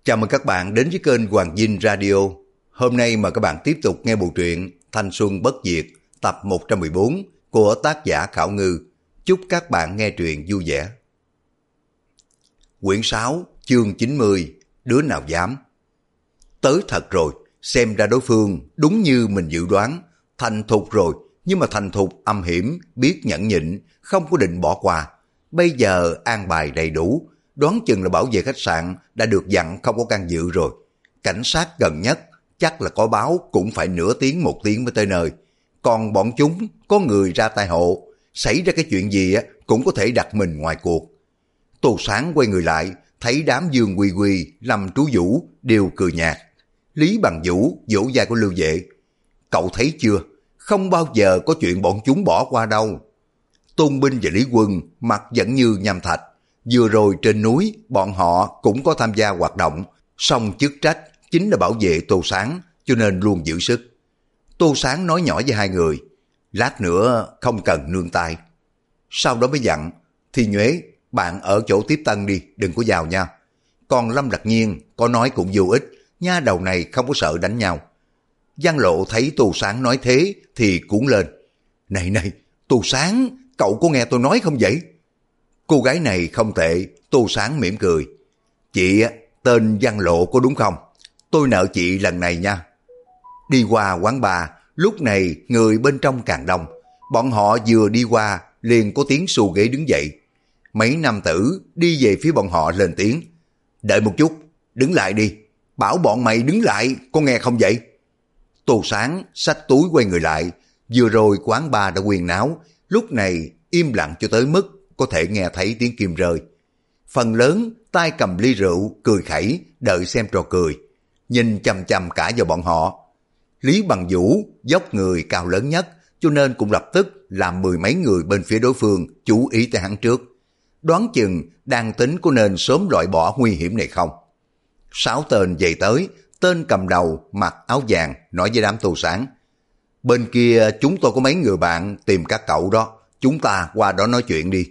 Chào mừng các bạn đến với kênh Hoàng Dinh Radio. Hôm nay mời các bạn tiếp tục nghe bộ truyện Thanh Xuân Bất Diệt tập 114 của tác giả Khảo Ngư. Chúc các bạn nghe truyện vui vẻ. Quyển 6, chương 90, đứa nào dám. Tới thật rồi, xem ra đối phương đúng như mình dự đoán, thành thục rồi, nhưng mà thành thục âm hiểm, biết nhẫn nhịn, không có định bỏ qua. Bây giờ an bài đầy đủ, đoán chừng là bảo vệ khách sạn đã được dặn không có can dự rồi. Cảnh sát gần nhất chắc là có báo cũng phải nửa tiếng một tiếng mới tới nơi. Còn bọn chúng có người ra tay hộ, xảy ra cái chuyện gì cũng có thể đặt mình ngoài cuộc. Tô Sáng quay người lại, thấy đám Dương Quy Quy, Lâm Trú Vũ đều cười nhạt. Lý Bằng Vũ vỗ vai của Lưu Vệ. Cậu thấy chưa, không bao giờ có chuyện bọn chúng bỏ qua đâu. Tôn Binh và Lý Quân mặt vẫn như nham thạch. Vừa rồi trên núi bọn họ cũng có tham gia hoạt động, song chức trách chính là bảo vệ Tô Sáng, cho nên luôn giữ sức. Tô Sáng nói nhỏ với hai người, lát nữa không cần nương tay. Sau đó mới dặn, Thi Nhuế, bạn ở chỗ tiếp tân đi, đừng có vào nha. Còn Lâm Lạc Nhiên có nói cũng vô ích, nha đầu này không có sợ đánh nhau. Giang Lộ thấy Tô Sáng nói thế thì cuốn lên. Này này, Tô Sáng, cậu có nghe tôi nói không vậy? Cô gái này không tệ, Tô Sáng mỉm cười. Chị tên Giang Lộ có đúng không? Tôi nợ chị lần này nha. Đi qua quán bar, lúc này người bên trong càng đông. Bọn họ vừa đi qua, liền có tiếng xù ghế đứng dậy. Mấy nam tử đi về phía bọn họ lên tiếng. Đợi một chút, đứng lại đi. Bảo bọn mày đứng lại, có nghe không vậy? Tô Sáng xách túi quay người lại. Vừa rồi quán bar đã huyên náo, lúc này im lặng cho tới mức có thể nghe thấy tiếng kim rơi. Phần lớn tay cầm ly rượu, cười khẩy, đợi xem trò cười. Nhìn chằm chằm cả vào bọn họ. Lý Bằng Vũ dốc người cao lớn nhất, cho nên cũng lập tức làm mười mấy người bên phía đối phương chú ý tới hắn trước. Đoán chừng đang tính có nên sớm loại bỏ nguy hiểm này không. 6 tên về tới, tên cầm đầu mặc áo vàng nói với đám Tô Sáng. Bên kia chúng tôi có mấy người bạn tìm các cậu đó, chúng ta qua đó nói chuyện đi.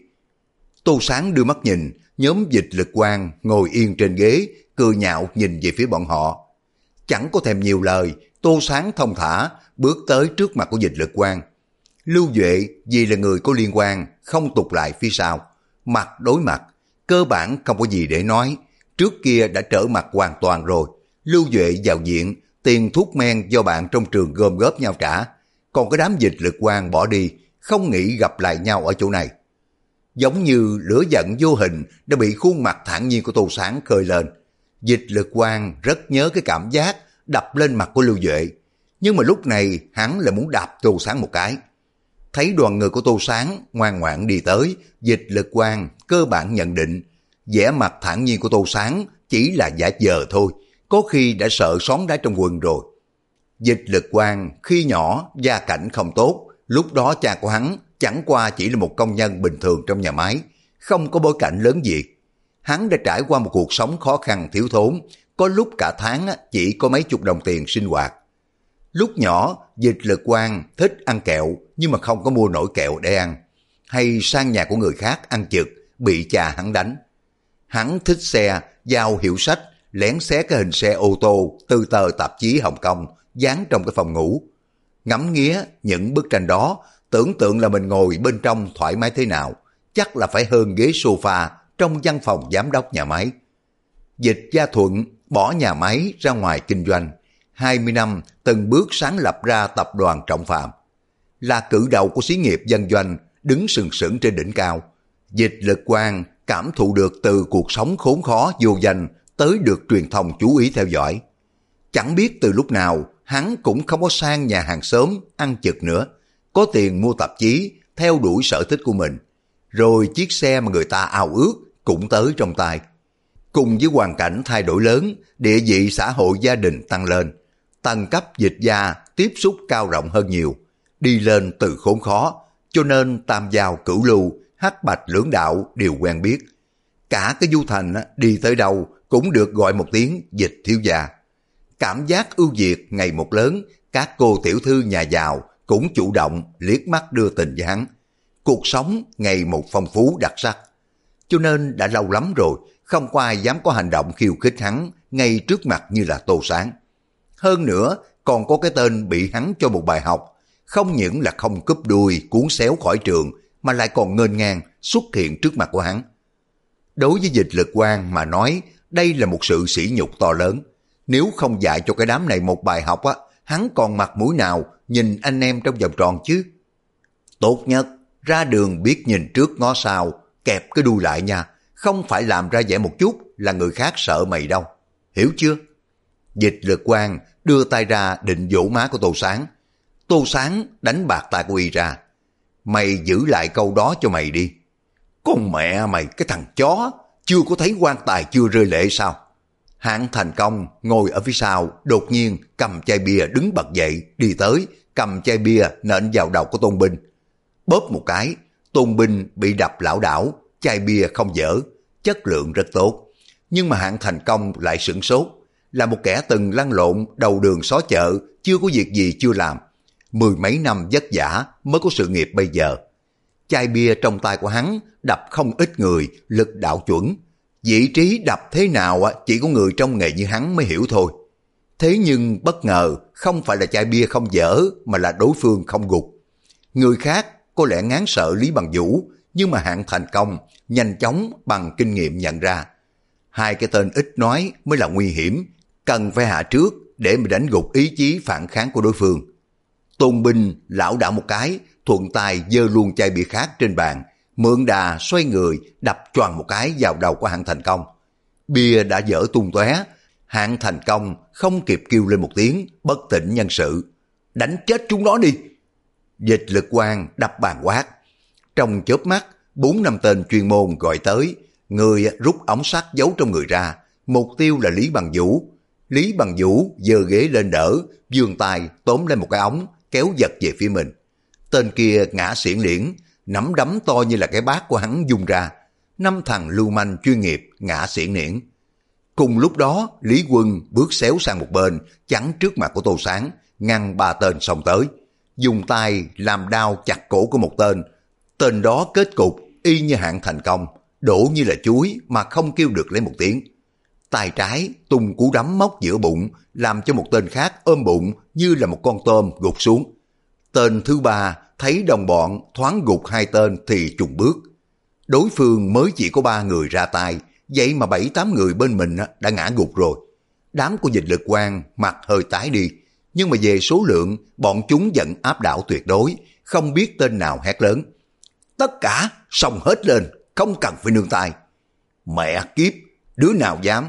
Tô Sáng đưa mắt nhìn, nhóm Dịch Lực Quang ngồi yên trên ghế, cười nhạo nhìn về phía bọn họ. Chẳng có thèm nhiều lời, Tô Sáng thông thả, bước tới trước mặt của Dịch Lực Quang. Lưu Duệ vì là người có liên quan, không tụt lại phía sau. Mặt đối mặt, cơ bản không có gì để nói. Trước kia đã trở mặt hoàn toàn rồi. Lưu Duệ vào viện, tiền thuốc men do bạn trong trường gom góp nhau trả. Còn cái đám Dịch Lực Quang bỏ đi, không nghĩ gặp lại nhau ở chỗ này. Giống như lửa giận vô hình đã bị khuôn mặt thản nhiên của Tô Sáng khơi lên. Dịch Lực Quang rất nhớ cái cảm giác đập lên mặt của Lưu Duệ. Nhưng mà lúc này hắn lại muốn đạp Tô Sáng một cái. Thấy đoàn người của Tô Sáng ngoan ngoãn đi tới, Dịch Lực Quang cơ bản nhận định vẻ mặt thản nhiên của Tô Sáng chỉ là giả vờ thôi, có khi đã sợ xón đá trong quần rồi. Dịch Lực Quang khi nhỏ gia cảnh không tốt, lúc đó cha của hắn chẳng qua chỉ là một công nhân bình thường trong nhà máy, không có bối cảnh lớn gì. Hắn đã trải qua một cuộc sống khó khăn thiếu thốn, có lúc cả tháng chỉ có mấy chục đồng tiền sinh hoạt. Lúc nhỏ, Dịch Lực Quang thích ăn kẹo nhưng mà không có mua nổi kẹo để ăn, hay sang nhà của người khác ăn chực, bị cha hắn đánh. Hắn thích xe, giao hiệu sách, lén xé cái hình xe ô tô từ tờ tạp chí Hồng Kông dán trong cái phòng ngủ. Ngắm nghía những bức tranh đó, tưởng tượng là mình ngồi bên trong thoải mái thế nào, chắc là phải hơn ghế sofa trong văn phòng giám đốc nhà máy. Dịch Gia Thuận bỏ nhà máy ra ngoài kinh doanh, 20 năm từng bước sáng lập ra tập đoàn Trọng Phạm. Là cử đầu của xí nghiệp dân doanh, đứng sừng sững trên đỉnh cao. Dịch Lực Quang cảm thụ được từ cuộc sống khốn khó vô danh tới được truyền thông chú ý theo dõi. Chẳng biết từ lúc nào hắn cũng không có sang nhà hàng xóm ăn chực nữa, có tiền mua tạp chí, theo đuổi sở thích của mình. Rồi chiếc xe mà người ta ao ước cũng tới trong tay. Cùng với hoàn cảnh thay đổi lớn, địa vị xã hội gia đình tăng lên. Tầng cấp Dịch gia tiếp xúc cao rộng hơn nhiều, đi lên từ khốn khó, cho nên tam giao cửu lưu, hắc bạch lưỡng đạo đều quen biết. Cả cái Du Thành đi tới đâu cũng được gọi một tiếng Dịch thiếu gia. Cảm giác ưu việt ngày một lớn, các cô tiểu thư nhà giàu cũng chủ động liếc mắt đưa tình với hắn. Cuộc sống ngày một phong phú đặc sắc. Cho nên đã lâu lắm rồi, không có ai dám có hành động khiêu khích hắn, ngay trước mặt như là Tô Sáng. Hơn nữa, còn có cái tên bị hắn cho một bài học, không những là không cúp đuôi cuốn xéo khỏi trường, mà lại còn nghênh ngang xuất hiện trước mặt của hắn. Đối với Dịch Lực Quang mà nói, đây là một sự sỉ nhục to lớn. Nếu không dạy cho cái đám này một bài học á, hắn còn mặt mũi nào nhìn anh em trong vòng tròn chứ? Tốt nhất, ra đường biết nhìn trước ngó sau, kẹp cái đuôi lại nha, không phải làm ra vẻ một chút là người khác sợ mày đâu. Hiểu chưa? Dịch Lực Quang đưa tay ra định vỗ má của Tô Sáng. Tô Sáng đánh bạc tay của y ra. Mày giữ lại câu đó cho mày đi. Con mẹ mày, cái thằng chó, chưa có thấy quan tài chưa rơi lệ sao? Hạng Thành Công ngồi ở phía sau, đột nhiên cầm chai bia đứng bật dậy, đi tới, cầm chai bia nện vào đầu của Tôn Binh. Bóp một cái, Tôn Binh bị đập lảo đảo, chai bia không dở, chất lượng rất tốt. Nhưng mà Hạng Thành Công lại sửng sốt, là một kẻ từng lăn lộn đầu đường xó chợ, chưa có việc gì chưa làm. 10 mấy năm vất vả mới có sự nghiệp bây giờ. Chai bia trong tay của hắn đập không ít người, lực đạo chuẩn. Vị trí đập thế nào chỉ có người trong nghề như hắn mới hiểu thôi. Thế nhưng bất ngờ không phải là chai bia không dở mà là đối phương không gục. Người khác có lẽ ngán sợ Lý Bằng Vũ, nhưng mà Hạng Thành Công nhanh chóng bằng kinh nghiệm nhận ra. Hai cái tên ít nói mới là nguy hiểm, cần phải hạ trước để mà đánh gục ý chí phản kháng của đối phương. Tôn Binh lảo đảo một cái, thuận tay giơ luôn chai bia khác trên bàn, mượn đà xoay người đập choàng một cái vào đầu của Hạng Thành Công. Bia đã dở tung tóe, Hạng Thành Công không kịp kêu lên một tiếng, bất tỉnh nhân sự. Đánh chết chúng nó đi! Dịch Lực Quang đập bàn quát. Trong chớp mắt, 4-5 tên chuyên môn gọi tới, người rút ống sắt giấu trong người ra, mục tiêu là Lý Bằng Vũ. Lý Bằng Vũ giơ ghế lên đỡ, vươn tay tóm lên một cái ống, kéo giật về phía mình. Tên kia ngã xiển liễn, nắm đấm to như là cái bát của hắn dùng ra. 5 thằng lưu manh chuyên nghiệp ngã xiển liễn. Cùng lúc đó, Lý Quân bước xéo sang một bên, chắn trước mặt của Tô Sáng, ngăn 3 tên xông tới. Dùng tay làm đao chặt cổ của một tên. Tên đó kết cục y như Hạng Thành Công, đổ như là chuối mà không kêu được lấy một tiếng. Tay trái tung cú đấm móc giữa bụng, làm cho một tên khác ôm bụng như là một con tôm gục xuống. Tên thứ ba thấy đồng bọn thoáng gục 2 tên thì chùng bước. Đối phương mới chỉ có 3 người ra tay, vậy mà 7-8 người bên mình đã ngã gục rồi. Đám của Dịch Lực Quang mặt hơi tái đi, nhưng mà về số lượng bọn chúng vẫn áp đảo tuyệt đối, không biết tên nào hét lớn. Tất cả xông hết lên, không cần phải nương tay. Mẹ kiếp, đứa nào dám?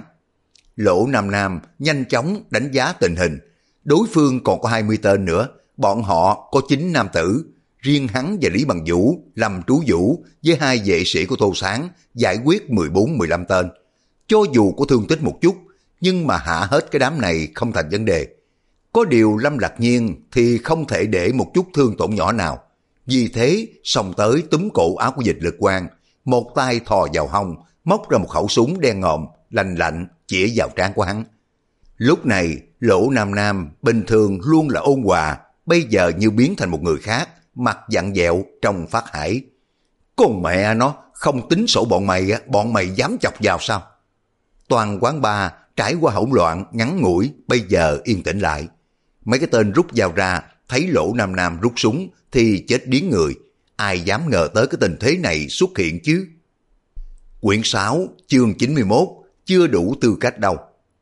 Lỗ Nam Nam nhanh chóng đánh giá tình hình. Đối phương còn có 20 tên nữa, bọn họ có 9 nam tử. Riêng hắn và Lý Bằng Vũ, Lâm Trú Vũ với 2 vệ sĩ của Tô Sáng giải quyết 14-15 tên. Cho dù có thương tích một chút, nhưng mà hạ hết cái đám này không thành vấn đề. Có điều Lâm Lạc Nhiên thì không thể để một chút thương tổn nhỏ nào. Vì thế, xông tới túm cổ áo của Dịch Lực Quang, một tay thò vào hông, móc ra một khẩu súng đen ngòm, lạnh lạnh, chĩa vào trán của hắn. Lúc này, Lỗ Nam Nam bình thường luôn là ôn hòa, bây giờ như biến thành một người khác, mặt dặn dẹo trong phát hải. Con mẹ nó, không tính sổ bọn mày dám chọc vào sao? Toàn quán bar trải qua hỗn loạn ngắn ngủi, bây giờ yên tĩnh lại. Mấy cái tên rút dao ra, thấy Lỗ Nam Nam rút súng thì chết điếng người. Ai dám ngờ tới cái tình thế này xuất hiện chứ? Quyển 6, chương 91, chưa đủ tư cách đâu.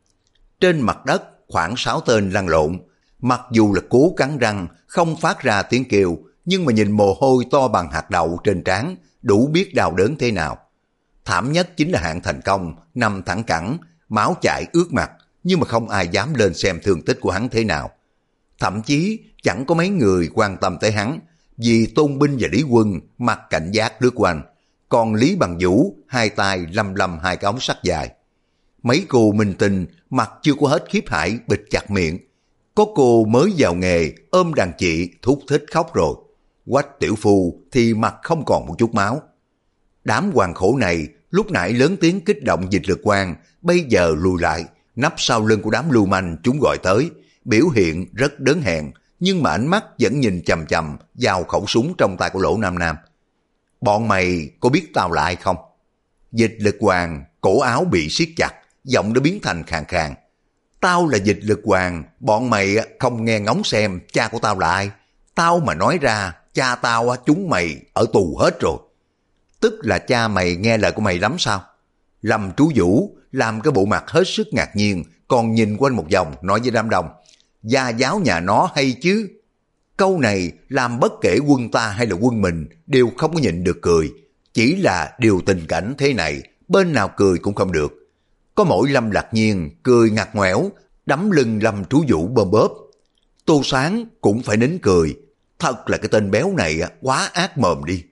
Trên mặt đất khoảng 6 tên lăn lộn, mặc dù là cố cắn răng không phát ra tiếng kêu, nhưng mà nhìn mồ hôi to bằng hạt đậu trên trán, đủ biết đau đớn thế nào. Thảm nhất chính là Hạng Thành Công nằm thẳng cẳng, máu chảy ướt mặt, nhưng mà không ai dám lên xem thương tích của hắn thế nào. Thậm chí chẳng có mấy người quan tâm tới hắn, vì Tôn Binh và Lý Quân mặt cảnh giác lướt quanh, còn Lý Bằng Vũ 2 tay lăm lăm 2 cái ống sắt dài. Mấy cô minh tinh mặt chưa có hết khiếp hãi bịt chặt miệng. Có cô mới vào nghề ôm đàn chị thút thít khóc rồi. Quách tiểu phu thì mặt không còn một chút máu. Đám hoàng khổ này lúc nãy lớn tiếng kích động Dịch Lực Quang, bây giờ lùi lại, nấp sau lưng của đám lưu manh chúng gọi tới, biểu hiện rất đớn hèn, nhưng mà ánh mắt vẫn nhìn chằm chằm vào khẩu súng trong tay của Lỗ Nam Nam. Bọn mày có biết tao là ai không? Dịch Lực Quang cổ áo bị siết chặt, giọng đã biến thành khàn khàn. Tao là Dịch Lực Hoàng, bọn mày không nghe ngóng xem cha của tao là ai. Tao mà nói ra, cha tao chúng mày ở tù hết rồi. Tức là cha mày nghe lời của mày lắm sao? Lâm Trú Vũ làm cái bộ mặt hết sức ngạc nhiên, còn nhìn quanh một vòng nói với đám đông, gia giáo nhà nó hay chứ. Câu này làm bất kể quân ta hay là quân mình đều không có nhịn được cười. Chỉ là điều tình cảnh thế này, bên nào cười cũng không được. Có mỗi Lâm Lạc Nhiên cười ngặt ngoẻo, đấm lưng Lâm Trú Vũ bơm bóp. Tô Sáng cũng phải nín cười. Thật là cái tên béo này quá ác mồm đi.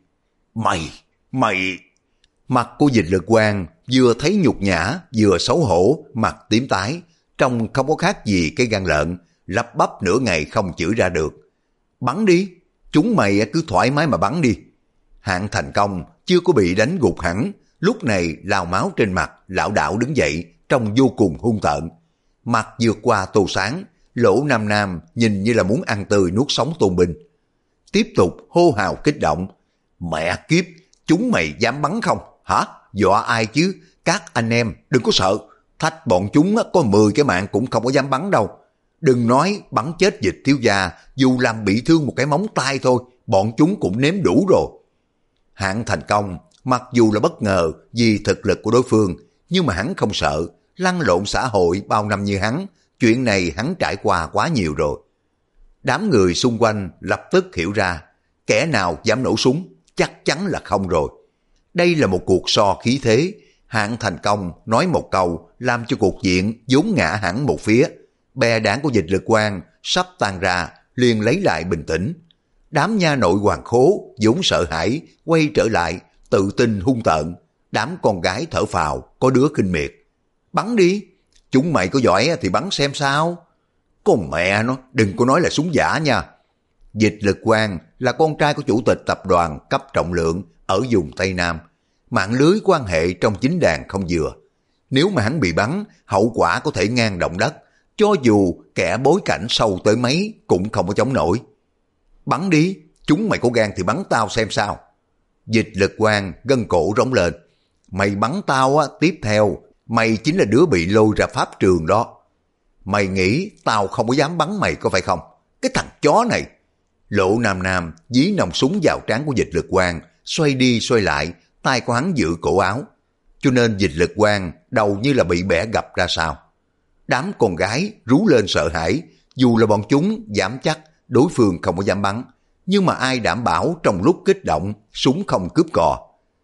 Mày... Mặt của Dịch Lực Quang vừa thấy nhục nhã, vừa xấu hổ, mặt tím tái, trông không có khác gì cái gan lợn, lắp bắp nửa ngày không chửi ra được. Bắn đi, chúng mày cứ thoải mái mà bắn đi. Hạng Thành Công chưa có bị đánh gục hẳn, lúc này lao máu trên mặt, lảo đảo đứng dậy, trông vô cùng hung tợn. Mặt vượt qua Tô Sáng, Lỗ Nam Nam nhìn như là muốn ăn tươi nuốt sống Tôn Binh. Tiếp tục hô hào kích động. Mẹ kiếp, chúng mày dám bắn không? Hả? Dọa ai chứ? Các anh em đừng có sợ. Thách bọn chúng có 10 cái mạng cũng không có dám bắn đâu. Đừng nói bắn chết Dịch thiếu gia, dù làm bị thương một cái móng tay thôi, bọn chúng cũng nếm đủ rồi. Hạng Thành Công mặc dù là bất ngờ vì thực lực của đối phương, nhưng mà hắn không sợ. Lăn lộn xã hội bao năm như hắn, chuyện này hắn trải qua quá nhiều rồi. Đám người xung quanh lập tức hiểu ra, kẻ nào dám nổ súng chắc chắn là không rồi. Đây là một cuộc so khí thế. Hạng Thành Công nói một câu làm cho cuộc diện vốn ngã hẳn một phía. Bè đảng của Dịch Lực Quang sắp tan ra, liền lấy lại bình tĩnh. Đám nha nội hoàng khố vốn sợ hãi quay trở lại, tự tin hung tợn. Đám con gái thở phào, có đứa khinh miệt. Bắn đi, chúng mày có giỏi thì bắn xem sao. Con mẹ nó, đừng có nói là súng giả nha. Dịch Lực Quang là con trai của chủ tịch tập đoàn cấp trọng lượng ở vùng Tây Nam. Mạng lưới quan hệ trong chính đàn không vừa. Nếu mà hắn bị bắn, hậu quả có thể ngang động đất. Cho dù kẻ bối cảnh sâu tới mấy cũng không có chống nổi. Bắn đi, chúng mày có gan thì bắn tao xem sao. Dịch Lực Quang gân cổ rống lên. Mày bắn tao tiếp theo, mày chính là đứa bị lôi ra pháp trường đó. Mày nghĩ tao không có dám bắn mày có phải không? Cái thằng chó này. Lỗ Nam Nam dí nòng súng vào trán của Dịch Lực Quang, xoay đi xoay lại, tay của hắn giữ cổ áo. Cho nên Dịch Lực Quang đầu như là bị bẻ gập ra sao. Đám con gái rú lên sợ hãi, dù là bọn chúng dám chắc đối phương không có dám bắn, nhưng mà ai đảm bảo trong lúc kích động súng không cướp cò.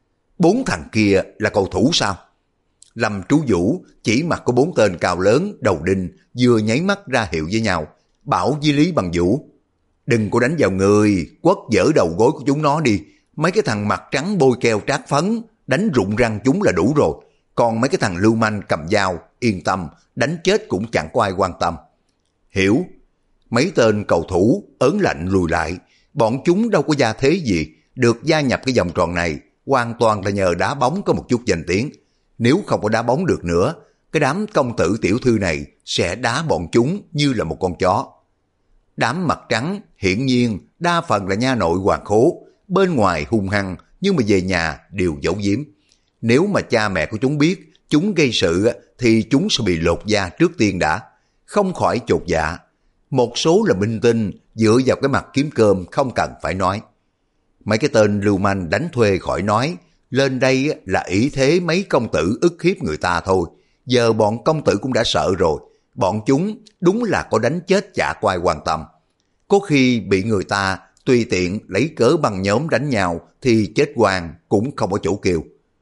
4 thằng kia là cầu thủ sao? Lâm Trú Vũ chỉ mặt có 4 tên cao lớn đầu đinh vừa nháy mắt ra hiệu với nhau, bảo với Lý Bằng Vũ, đừng có đánh vào người, quất dở đầu gối của chúng nó đi. Mấy cái thằng mặt trắng bôi keo trát phấn, đánh rụng răng chúng là đủ rồi. Còn mấy cái thằng lưu manh cầm dao, yên tâm, đánh chết cũng chẳng có ai quan tâm. Hiểu. Mấy tên cầu thủ ớn lạnh lùi lại. Bọn chúng đâu có gia thế gì, được gia nhập cái vòng tròn này, hoàn toàn là nhờ đá bóng có một chút danh tiếng. Nếu không có đá bóng được nữa, cái đám công tử tiểu thư này sẽ đá bọn chúng như là một con chó. Đám mặt trắng hiển nhiên đa phần là nha nội hoàng khố, bên ngoài hung hăng nhưng mà về nhà đều giấu giếm. Nếu mà cha mẹ của chúng biết chúng gây sự thì chúng sẽ bị lột da trước tiên đã, không khỏi chột dạ. Một số là minh tinh dựa vào cái mặt kiếm cơm không cần phải nói. Mấy cái tên lưu manh đánh thuê khỏi nói, lên đây là ý thế mấy công tử ức hiếp người ta thôi. Giờ bọn công tử cũng đã sợ rồi, bọn chúng đúng là có đánh chết chả có ai quan tâm. Có khi bị người ta tùy tiện lấy cớ băng nhóm đánh nhau thì chết oan cũng không có chỗ kêu.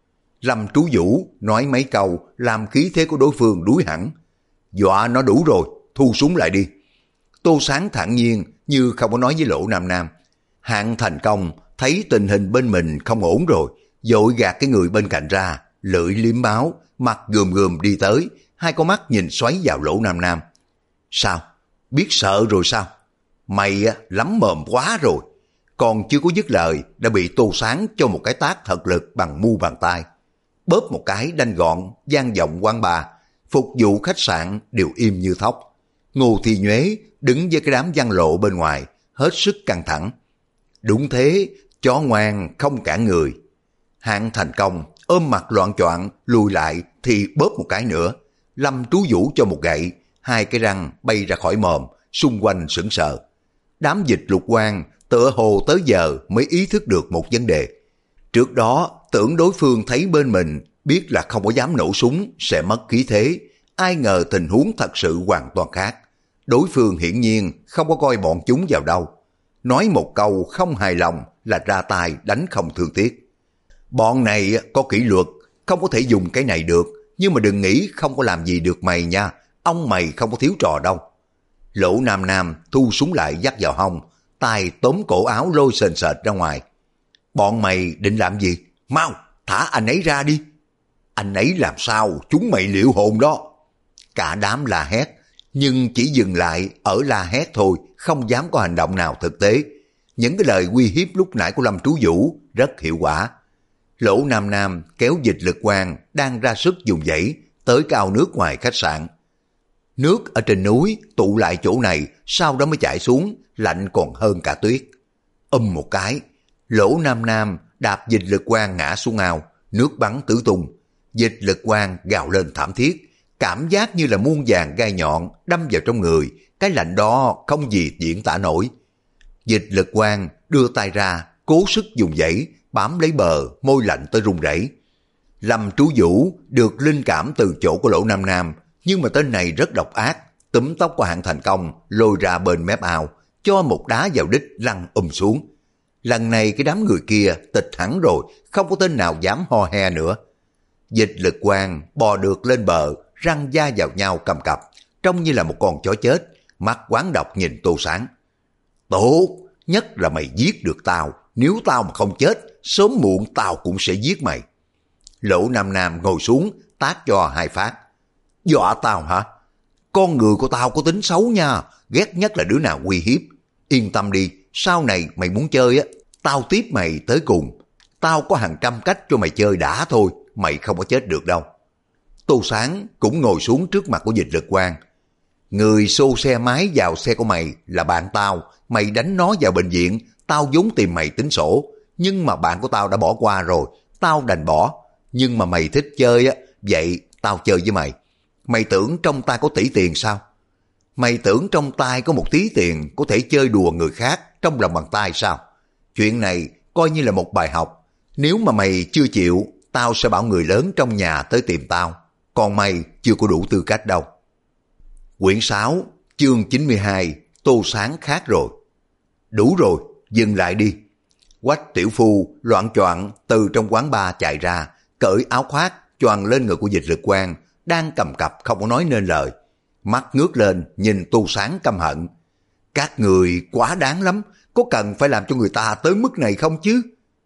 Lâm Trú Vũ nói mấy câu làm khí thế của đối phương đuối hẳn. Dọa nó đủ rồi, thu súng lại đi. Tô Sáng thản nhiên như không có nói với Lỗ Nam Nam. Hạng Thành Công thấy tình hình bên mình không ổn rồi, vội gạt cái người bên cạnh ra, lưỡi liếm máu, mặt gườm gườm đi tới, hai con mắt nhìn xoáy vào Lỗ Nam Nam. Sao? Biết sợ rồi sao? Mày lắm mồm quá rồi. Còn chưa có dứt lời đã bị Tô Sáng cho một cái tát thật lực bằng mu bàn tay. Bóp một cái đanh gọn, vang vọng quán bar, phục vụ khách sạn đều im như thóc. Ngô Thi Nhuế đứng với cái đám văn lộ bên ngoài, hết sức căng thẳng. Đúng thế, chó ngoan không cản người. Hạng Thành Công ôm mặt loạn choạng lùi lại thì bóp một cái nữa. Lâm Trú Vũ cho một gậy, hai cái răng bay ra khỏi mồm, xung quanh sững sờ. Đám dịch lục quan tựa hồ tới giờ mới ý thức được một vấn đề. Trước đó tưởng đối phương thấy bên mình, biết là không có dám nổ súng sẽ mất khí thế, ai ngờ tình huống thật sự hoàn toàn khác. Đối phương hiển nhiên không có coi bọn chúng vào đâu. Nói một câu không hài lòng là ra tay đánh không thương tiếc. Bọn này có kỷ luật, không có thể dùng cái này được, nhưng mà đừng nghĩ không có làm gì được mày nha, ông mày không có thiếu trò đâu. Lỗ Nam Nam thu súng lại dắt vào hông, tay tóm cổ áo lôi sền sệt ra ngoài. Bọn mày định làm gì? Mau, thả anh ấy ra đi. Anh ấy làm sao, chúng mày liệu hồn đó. Cả đám la hét, nhưng chỉ dừng lại ở la hét thôi, không dám có hành động nào thực tế. Những cái lời uy hiếp lúc nãy của Lâm Trú Vũ rất hiệu quả. Lỗ Nam Nam kéo Dịch Lực Quang đang ra sức dùng dãy tới cái ao nước ngoài khách sạn. Nước ở trên núi tụ lại chỗ này, sau đó mới chảy xuống, lạnh còn hơn cả tuyết. Một cái, Lỗ Nam Nam đạp Dịch Lực Quang ngã xuống ao, nước bắn tứ tung. Dịch Lực Quang gào lên thảm thiết, cảm giác như là muôn vàn gai nhọn đâm vào trong người, cái lạnh đó không gì diễn tả nổi. Dịch Lực Quang đưa tay ra, cố sức dùng dãy, bám lấy bờ, môi lạnh tới run rẩy. Lâm Trú Vũ được linh cảm từ chỗ của Lỗ Nam Nam, nhưng mà tên này rất độc ác, túm tóc của Hạng Thành Công, lôi ra bên mép ao, cho một đá vào đích lăn xuống. Lần này cái đám người kia tịch hẳn rồi, không có tên nào dám ho he nữa. Dịch Lực Quang bò được lên bờ, răng da vào nhau cầm cập, trông như là một con chó chết, mắt quán độc nhìn Tô Sáng. Tốt, nhất là mày giết được tao, nếu tao mà không chết, sớm muộn tao cũng sẽ giết mày. Lỗ Nam Nam ngồi xuống, tát cho hai phát. Dọa tao hả? Con người của tao có tính xấu nha, ghét nhất là đứa nào uy hiếp. Yên tâm đi, sau này mày muốn chơi á, tao tiếp mày tới cùng. Tao có hàng trăm cách cho mày chơi đã thôi, mày không có chết được đâu. Tô Sáng cũng ngồi xuống trước mặt của Dịch Lực Quang. Người xô xe máy vào xe của mày là bạn tao, mày đánh nó vào bệnh viện, tao vốn tìm mày tính sổ, nhưng mà bạn của tao đã bỏ qua rồi, tao đành bỏ. Nhưng mà mày thích chơi á, vậy tao chơi với mày. Mày tưởng trong tay có tỷ tiền sao? Mày tưởng trong tay có một tí tiền có thể chơi đùa người khác trong lòng bàn tay sao? Chuyện này coi như là một bài học. Nếu mà mày chưa chịu, tao sẽ bảo người lớn trong nhà tới tìm tao. Còn mày chưa có đủ tư cách đâu. Quyển 6, chương 92, Tô Sáng khác rồi. Đủ rồi, dừng lại đi. Quách tiểu phu loạn choạng từ trong quán bar chạy ra, cởi áo khoác choàng lên người của Dịch Lực Quang, đang cầm cặp không có nói nên lời. Mắt ngước lên nhìn Tô Sáng căm hận. Các người quá đáng lắm, có cần phải làm cho người ta tới mức này không chứ?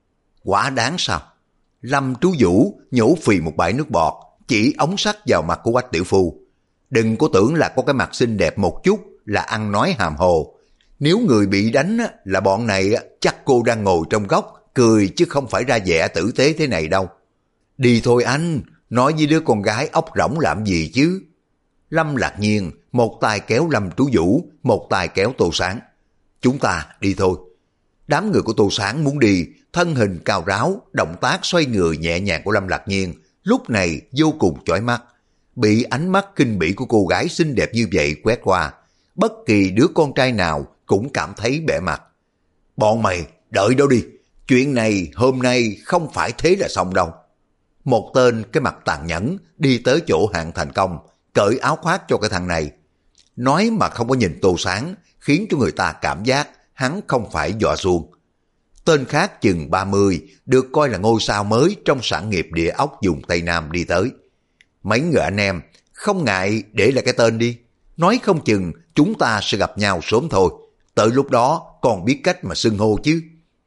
Quá đáng sao? Lâm Trú Vũ nhổ phì một bãi nước bọt, chỉ ống sắt vào mặt của Quách tiểu phu. Đừng có tưởng là có cái mặt xinh đẹp một chút là ăn nói hàm hồ. Nếu người bị đánh là bọn này, chắc cô đang ngồi trong góc cười chứ không phải ra vẻ tử tế thế này đâu. Đi thôi anh, nói với đứa con gái ốc rỗng làm gì chứ? Lâm Lạc Nhiên một tay kéo Lâm Trú Vũ, một tay kéo Tô Sáng. Chúng ta đi thôi. Đám người của Tô Sáng muốn đi, thân hình cao ráo, động tác xoay người nhẹ nhàng của Lâm Lạc Nhiên lúc này vô cùng chói mắt. Bị ánh mắt kinh bỉ của cô gái xinh đẹp như vậy quét qua, bất kỳ đứa con trai nào cũng cảm thấy bẽ mặt. Bọn mày đợi đó đi, chuyện này hôm nay không phải thế là xong đâu. Một tên cái mặt tàn nhẫn đi tới chỗ Hạng Thành Công, cởi áo khoác cho cái thằng này. Nói mà không có nhìn Tô Sáng, khiến cho người ta cảm giác hắn không phải dọa xuông. Tên khác chừng 30, được coi là ngôi sao mới trong sản nghiệp địa ốc vùng Tây Nam đi tới. Mấy người anh em, không ngại để lại cái tên đi. Nói không chừng chúng ta sẽ gặp nhau sớm thôi. Tới lúc đó còn biết cách mà xưng hô chứ.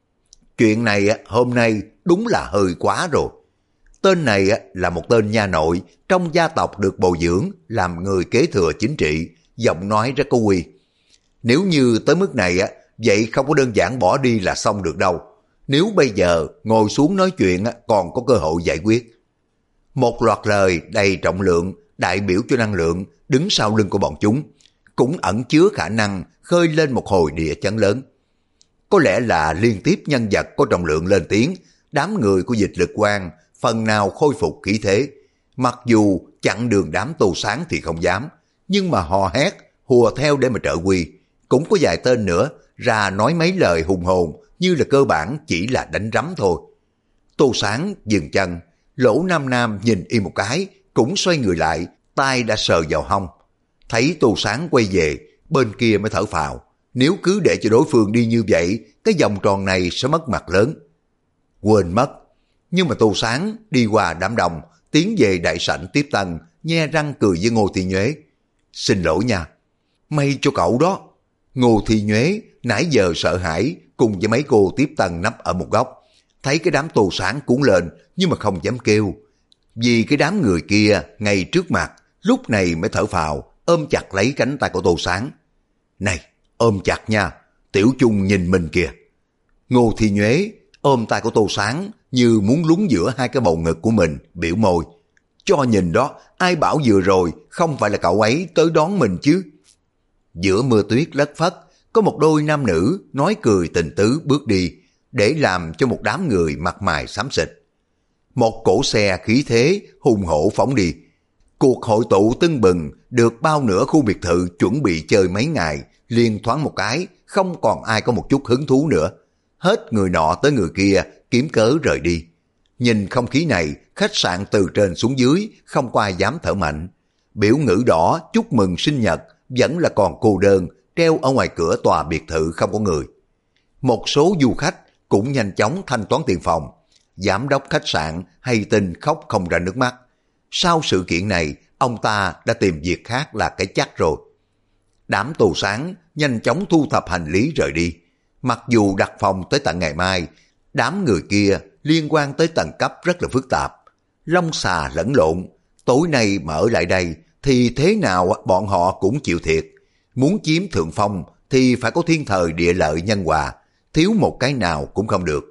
Chuyện này hôm nay đúng là hơi quá rồi. Tên này là một tên nha nội trong gia tộc được bồi dưỡng làm người kế thừa chính trị, giọng nói rất có uy. Nếu như tới mức này vậy không có đơn giản bỏ đi là xong được đâu. Nếu bây giờ ngồi xuống nói chuyện còn có cơ hội giải quyết. Một loạt lời đầy trọng lượng đại biểu cho năng lượng đứng sau lưng của bọn chúng, cũng ẩn chứa khả năng khơi lên một hồi địa chấn lớn. Có lẽ là liên tiếp nhân vật có trọng lượng lên tiếng, đám người của Dịch Lực Quang phần nào khôi phục khí thế. Mặc dù chặn đường đám Tô Sáng thì không dám, nhưng mà hò hét, hùa theo để mà trợ quy. Cũng có vài tên nữa ra nói mấy lời hùng hồn như là cơ bản chỉ là đánh rắm thôi. Tô Sáng dừng chân, Lỗ Nam Nam nhìn y một cái, cũng xoay người lại, tay đã sờ vào hông. Thấy Tô Sáng quay về, bên kia mới thở phào. Nếu cứ để cho đối phương đi như vậy, cái vòng tròn này sẽ mất mặt lớn. Quên mất. Nhưng mà Tô Sáng đi qua đám đông, tiến về đại sảnh tiếp tân, nhe răng cười với Ngô Thi Nhuế. Xin lỗi nha. May cho cậu đó. Ngô Thi Nhuế nãy giờ sợ hãi cùng với mấy cô tiếp tân nấp ở một góc. Thấy cái đám Tô Sáng cuốn lên nhưng mà không dám kêu. Vì cái đám người kia ngay trước mặt, lúc này mới thở phào, ôm chặt lấy cánh tay của Tô Sáng. Này, ôm chặt nha, Tiểu Chung nhìn mình kìa. Ngô Thi Nhuế ôm tay của Tô Sáng như muốn lún giữa hai cái bầu ngực của mình, biểu môi. Cho nhìn đó, ai bảo vừa rồi không phải là cậu ấy tới đón mình chứ. Giữa mưa tuyết lất phất, có một đôi nam nữ nói cười tình tứ bước đi, để làm cho một đám người mặt mày xám xịt. Một cỗ xe khí thế hùng hổ phóng đi. Cuộc hội tụ tưng bừng được bao nửa khu biệt thự chuẩn bị chơi mấy ngày, liền thoáng một cái, không còn ai có một chút hứng thú nữa. Hết người nọ tới người kia, kiếm cớ rời đi. Nhìn không khí này, khách sạn từ trên xuống dưới, không có ai dám thở mạnh. Biểu ngữ đỏ chúc mừng sinh nhật, vẫn là còn cô đơn, treo ở ngoài cửa tòa biệt thự không có người. Một số du khách cũng nhanh chóng thanh toán tiền phòng. Giám đốc khách sạn hay tin khóc không ra nước mắt. Sau sự kiện này, ông ta đã tìm việc khác là cái chắc rồi. Đám Tô Sáng nhanh chóng thu thập hành lý rời đi. Mặc dù đặt phòng tới tận ngày mai, đám người kia liên quan tới tầng cấp rất là phức tạp. Long xà lẫn lộn, tối nay mà ở lại đây thì thế nào bọn họ cũng chịu thiệt. Muốn chiếm thượng phong thì phải có thiên thời địa lợi nhân hòa, thiếu một cái nào cũng không được.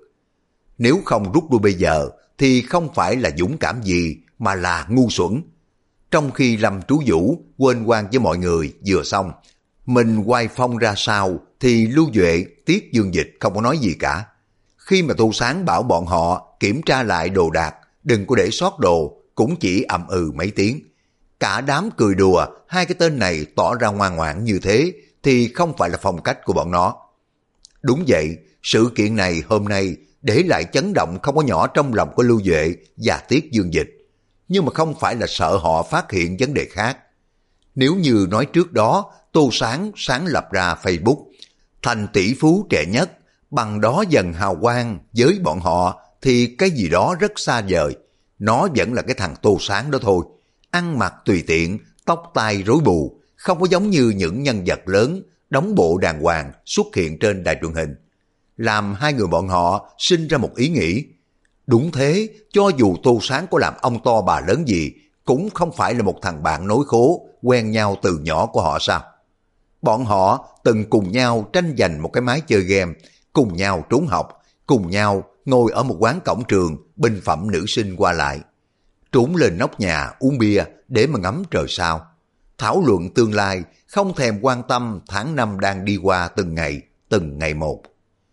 Nếu không rút lui bây giờ thì không phải là dũng cảm gì mà là ngu xuẩn. Trong khi Lâm Trú Vũ quên quan với mọi người vừa xong, mình quay phong ra sao thì Lưu Duệ, Tiết Dương Dịch không có nói gì cả. Khi mà Tô Sáng bảo bọn họ kiểm tra lại đồ đạc, đừng có để sót đồ, cũng chỉ ậm ừ mấy tiếng. Cả đám cười đùa, hai cái tên này tỏ ra ngoan ngoãn như thế thì không phải là phong cách của bọn nó. Đúng vậy, sự kiện này hôm nay để lại chấn động không có nhỏ trong lòng của Lưu Duệ và Tiết Dương Dịch. Nhưng mà không phải là sợ họ phát hiện vấn đề khác. Nếu như nói trước đó, Tô Sáng sáng lập ra Facebook, thành tỷ phú trẻ nhất, bằng đó dần hào quang với bọn họ thì cái gì đó rất xa vời. Nó vẫn là cái thằng Tô Sáng đó thôi. Ăn mặc tùy tiện, tóc tai rối bù, không có giống như những nhân vật lớn, đóng bộ đàng hoàng xuất hiện trên đài truyền hình. Làm hai người bọn họ sinh ra một ý nghĩ. Đúng thế, cho dù Tô Sáng có làm ông to bà lớn gì, cũng không phải là một thằng bạn nối khố, quen nhau từ nhỏ của họ sao? Bọn họ từng cùng nhau tranh giành một cái máy chơi game, cùng nhau trốn học, cùng nhau ngồi ở một quán cổng trường, bình phẩm nữ sinh qua lại. Trốn lên nóc nhà uống bia để mà ngắm trời sao. Thảo luận tương lai, không thèm quan tâm tháng năm đang đi qua từng ngày một.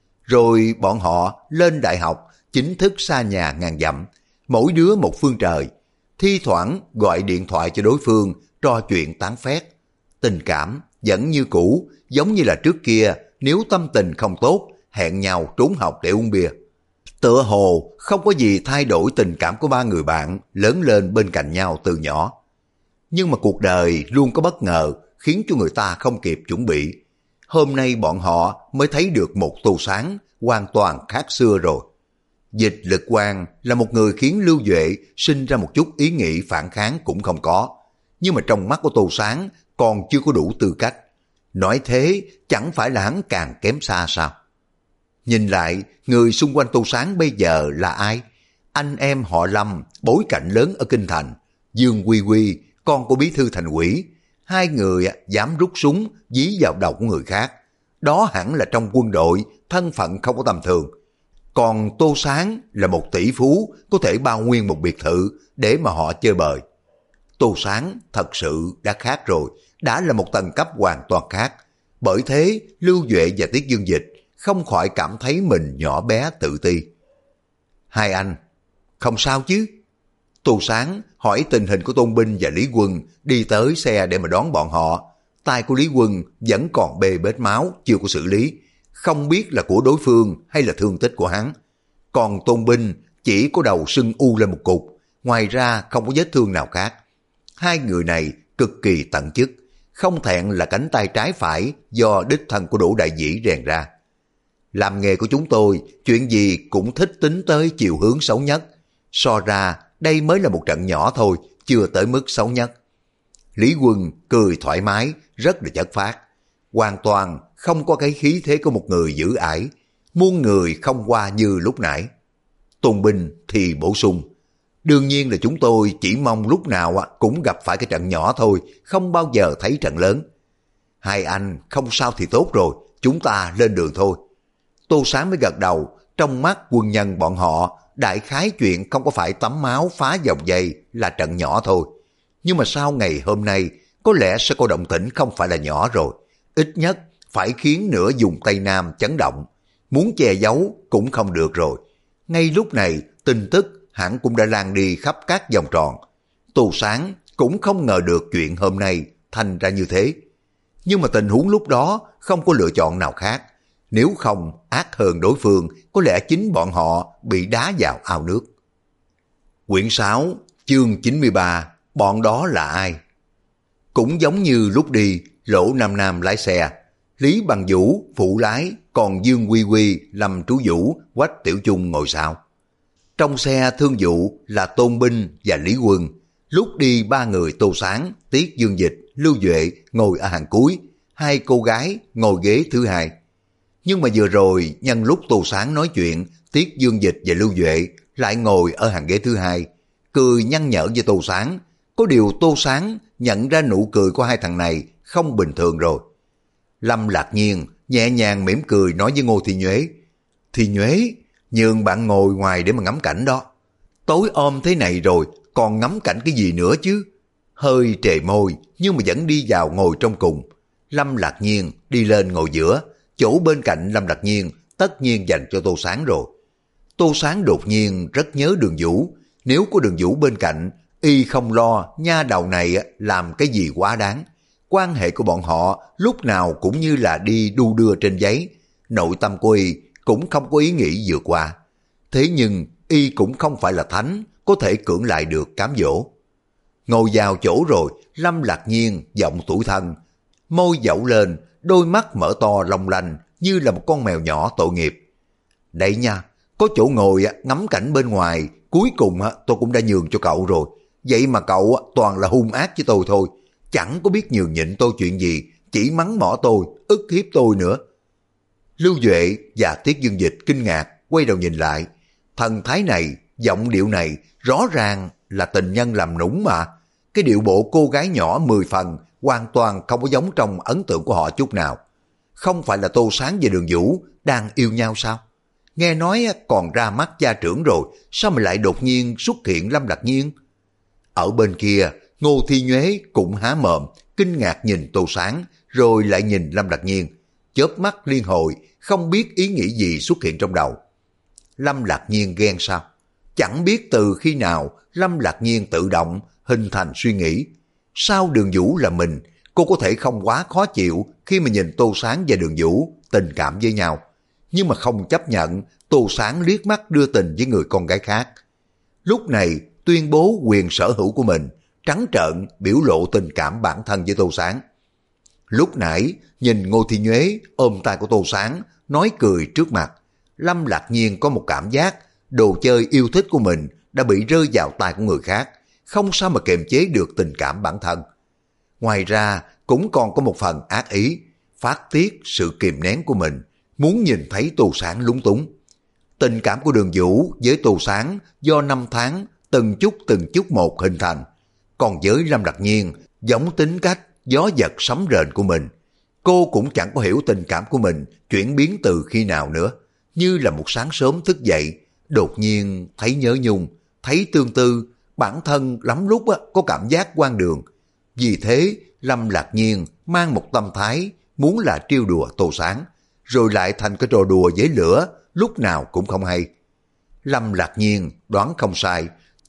Rồi bọn họ lên đại học, chính thức xa nhà ngàn dặm, mỗi đứa một phương trời. Thi thoảng gọi điện thoại cho đối phương, trò chuyện tán phét. Tình cảm vẫn như cũ, giống như là trước kia, nếu tâm tình không tốt, hẹn nhau trốn học để uống bia. Tựa hồ không có gì thay đổi tình cảm của ba người bạn lớn lên bên cạnh nhau từ nhỏ. Nhưng mà cuộc đời luôn có bất ngờ khiến cho người ta không kịp chuẩn bị. Hôm nay bọn họ mới thấy được một Tô Sáng hoàn toàn khác xưa rồi. Dịch Lực Quang là một người khiến Lưu Duệ sinh ra một chút ý nghĩ phản kháng cũng không có. Nhưng mà trong mắt của Tô Sáng còn chưa có đủ tư cách. Nói thế chẳng phải là hắn càng kém xa sao? Nhìn lại, người xung quanh Tô Sáng bây giờ là ai? Anh em họ Lâm, bối cảnh lớn ở Kinh Thành. Dương Quy Quy, con của bí thư thành ủy. Hai người dám rút súng dí vào đầu của người khác. Đó hẳn là trong quân đội, thân phận không có tầm thường. Còn Tô Sáng là một tỷ phú, có thể bao nguyên một biệt thự để mà họ chơi bời. Tô Sáng thật sự đã khác rồi, đã là một tầng cấp hoàn toàn khác. Bởi thế, Lưu Duệ và Tiết Dương Dịch không khỏi cảm thấy mình nhỏ bé tự ti. Hai anh, không sao chứ? Tô Sáng hỏi tình hình của Tôn Binh và Lý Quân, đi tới xe để mà đón bọn họ. Tay của Lý Quân vẫn còn bê bết máu, chưa có xử lý, không biết là của đối phương hay là thương tích của hắn. Còn Tôn Binh chỉ có đầu sưng u lên một cục, ngoài ra không có vết thương nào khác. Hai người này cực kỳ tận chức, không thẹn là cánh tay trái phải do đích thân của Đỗ Đại Dĩ rèn ra. Làm nghề của chúng tôi, chuyện gì cũng thích tính tới chiều hướng xấu nhất. So ra, đây mới là một trận nhỏ thôi, chưa tới mức xấu nhất. Lý Quân cười thoải mái, rất là chất phác. Hoàn toàn không có cái khí thế của một người giữ ải, muôn người không qua như lúc nãy. Tôn Binh thì bổ sung, đương nhiên là chúng tôi chỉ mong lúc nào cũng gặp phải cái trận nhỏ thôi, không bao giờ thấy trận lớn. Hai anh không sao thì tốt rồi, chúng ta lên đường thôi. Tô Sáng mới gật đầu, trong mắt quân nhân bọn họ, đại khái chuyện không có phải tắm máu phá vòng dây là trận nhỏ thôi. Nhưng mà sau ngày hôm nay, có lẽ sẽ có động tĩnh không phải là nhỏ rồi. Ít nhất phải khiến nửa vùng Tây Nam chấn động. Muốn che giấu cũng không được rồi. Ngay lúc này, tin tức hẳn cũng đã lan đi khắp các vòng tròn. Tô Sáng cũng không ngờ được chuyện hôm nay thành ra như thế. Nhưng mà tình huống lúc đó không có lựa chọn nào khác. Nếu không ác hơn đối phương, có lẽ chính bọn họ bị đá vào ao nước. Quyển 6, chương 93, bọn đó là ai? Cũng giống như lúc đi, Lỗ Nam Nam lái xe, Lý Bằng Vũ phụ lái, còn Dương Quy Quy, Lâm Trú Vũ, Quách Tiểu Chung ngồi sau. Trong xe thương vụ là Tôn Binh và Lý Quân. Lúc đi ba người Tô Sáng, Tiết Dương Dịch, Lưu Duệ ngồi ở hàng cuối, hai cô gái ngồi ghế thứ hai. Nhưng mà vừa rồi nhân lúc Tô Sáng nói chuyện, Tiết Dương Dịch và Lưu Duệ lại ngồi ở hàng ghế thứ hai, cười nhăn nhở với Tô Sáng. Có điều Tô Sáng nhận ra nụ cười của hai thằng này không bình thường rồi. Lâm Lạc Nhiên nhẹ nhàng mỉm cười nói với Ngô Thi Nhuế, Thi Nhuế, nhường bạn ngồi ngoài để mà ngắm cảnh đó. Tối om thế này rồi, còn ngắm cảnh cái gì nữa chứ? Hơi trề môi, nhưng mà vẫn đi vào ngồi trong cùng. Lâm Lạc Nhiên đi lên ngồi giữa, chỗ bên cạnh Lâm Lạc Nhiên tất nhiên dành cho Tô Sáng rồi. Tô Sáng đột nhiên rất nhớ Đường Vũ, nếu có Đường Vũ bên cạnh, y không lo nha đầu này làm cái gì quá đáng. Quan hệ của bọn họ lúc nào cũng như là đi đu đưa trên giấy, nội tâm của y cũng không có ý nghĩ vượt qua. Thế nhưng y cũng không phải là thánh, có thể cưỡng lại được cám dỗ. Ngồi vào chỗ rồi, Lâm Lạc Nhiên giọng tủi thân, môi dẩu lên, đôi mắt mở to long lanh như là một con mèo nhỏ tội nghiệp. Đây nha, có chỗ ngồi ngắm cảnh bên ngoài, cuối cùng tôi cũng đã nhường cho cậu rồi. Vậy mà cậu toàn là hung ác với tôi thôi, chẳng có biết nhường nhịn tôi chuyện gì, chỉ mắng mỏ tôi, ức hiếp tôi nữa. Lưu Duệ và Tiết Dương Dịch kinh ngạc, quay đầu nhìn lại. Thần thái này, giọng điệu này, rõ ràng là tình nhân làm nũng mà. Cái điệu bộ cô gái nhỏ 10 phần, hoàn toàn không có giống trong ấn tượng của họ chút nào. Không phải là Tô Sáng và Đường Vũ đang yêu nhau sao? Nghe nói còn ra mắt gia trưởng rồi, sao mà lại đột nhiên xuất hiện Lâm Lạc Nhiên? Ở bên kia, Ngô Thi Nhuế cũng há mồm, kinh ngạc nhìn Tô Sáng, rồi lại nhìn Lâm Lạc Nhiên. Chớp mắt liên hồi, không biết ý nghĩ gì xuất hiện trong đầu. Lâm Lạc Nhiên ghen sao? Chẳng biết từ khi nào Lâm Lạc Nhiên tự động hình thành suy nghĩ. Sao Đường Vũ là mình, cô có thể không quá khó chịu khi mà nhìn Tô Sáng và Đường Vũ tình cảm với nhau, nhưng mà không chấp nhận Tô Sáng liếc mắt đưa tình với người con gái khác. Lúc này tuyên bố quyền sở hữu của mình, trắng trợn biểu lộ tình cảm bản thân với Tô Sáng. Lúc nãy nhìn Ngô Thi Nhuế ôm tay của Tô Sáng, nói cười trước mặt, Lâm Lạc Nhiên có một cảm giác đồ chơi yêu thích của mình đã bị rơi vào tay của người khác, không sao mà kiềm chế được tình cảm bản thân. Ngoài ra cũng còn có một phần ác ý, phát tiết sự kìm nén của mình, muốn nhìn thấy Tô Sáng lúng túng. Tình cảm của Đường Vũ với Tô Sáng do năm tháng từng chút một hình thành, còn với Lâm Lạc Nhiên giống tính cách gió giật sấm rền của mình. Cô cũng chẳng có hiểu tình cảm của mình chuyển biến từ khi nào nữa, như là một sáng sớm thức dậy, đột nhiên thấy nhớ nhung, thấy tương tư, bản thân lắm lúc có cảm giác hoang đường. Vì thế Lâm Lạc Nhiên mang một tâm thái muốn là trêu đùa Tô Sáng, rồi lại thành cái trò đùa với lửa, lúc nào cũng không hay. Lâm Lạc Nhiên đoán không sai,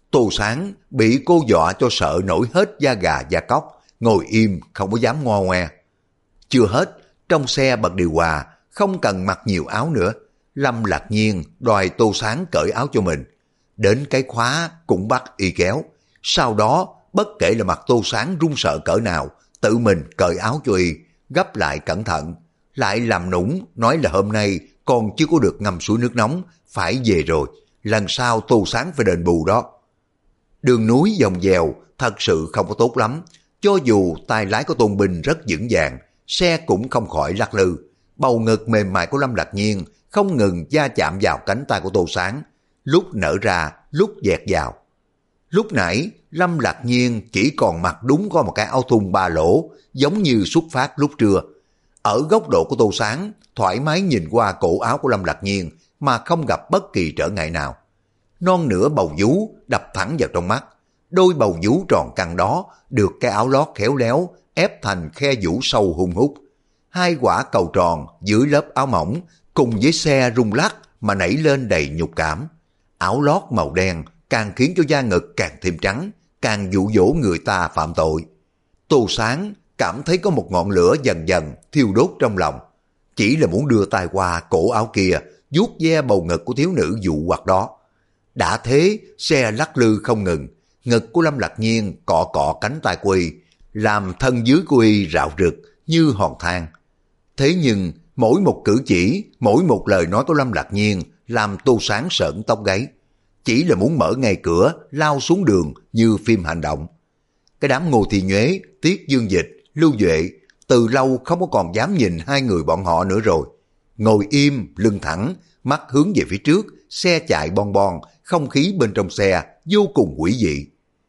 Tô Sáng bị cô dọa cho sợ nổi hết da gà da cóc, ngồi im không có dám ngo ngoe. Chưa hết, trong xe bật điều hòa, không cần mặc nhiều áo nữa. Lâm Lạc Nhiên đòi Tô Sáng cởi áo cho mình. Đến cái khóa cũng bắt y kéo. Sau đó, bất kể là mặt Tô Sáng run sợ cỡ nào, tự mình cởi áo cho y, gấp lại cẩn thận. Lại làm nũng, nói là hôm nay còn chưa có được ngâm suối nước nóng, phải về rồi. Lần sau Tô Sáng phải đền bù đó. Đường núi dòng dèo thật sự không có tốt lắm. Cho dù tay lái của Tôn Bình rất vững vàng, xe cũng không khỏi lắc lư. Bầu ngực mềm mại của Lâm Lạc Nhiên không ngừng va chạm vào cánh tay của Tô Sáng, lúc nở ra, lúc dẹt vào. Lúc nãy, Lâm Lạc Nhiên chỉ còn mặc đúng có một cái áo thun 3 lỗ, giống như xuất phát lúc trưa. Ở góc độ của Tô Sáng, thoải mái nhìn qua cổ áo của Lâm Lạc Nhiên mà không gặp bất kỳ trở ngại nào. Non nửa bầu vú đập thẳng vào trong mắt. Đôi bầu vú tròn căng đó được cái áo lót khéo léo ép thành khe vũ sâu hun hút. Hai quả cầu tròn dưới lớp áo mỏng cùng với xe rung lắc mà nảy lên đầy nhục cảm. Áo lót màu đen càng khiến cho da ngực càng thêm trắng, càng dụ dỗ người ta phạm tội. Tô Sáng cảm thấy có một ngọn lửa dần dần thiêu đốt trong lòng. Chỉ là muốn đưa tay qua cổ áo kia, vuốt ve bầu ngực của thiếu nữ dụ hoặc đó. Đã thế, xe lắc lư không ngừng, ngực của Lâm Lạc Nhiên cọ cọ cánh tay của y, làm thân dưới của y rạo rực như hòn than. Thế nhưng, mỗi một cử chỉ, mỗi một lời nói của Lâm Lạc Nhiên làm Tô Sáng sởn tóc gáy. Chỉ là muốn mở ngay cửa, lao xuống đường như phim hành động. Cái đám Ngô Thị Nhuế, Tiết Dương Dịch, Lưu Duệ từ lâu không có còn dám nhìn hai người bọn họ nữa rồi. Ngồi im, lưng thẳng, mắt hướng về phía trước, xe chạy bon bon, không khí bên trong xe vô cùng quỷ dị.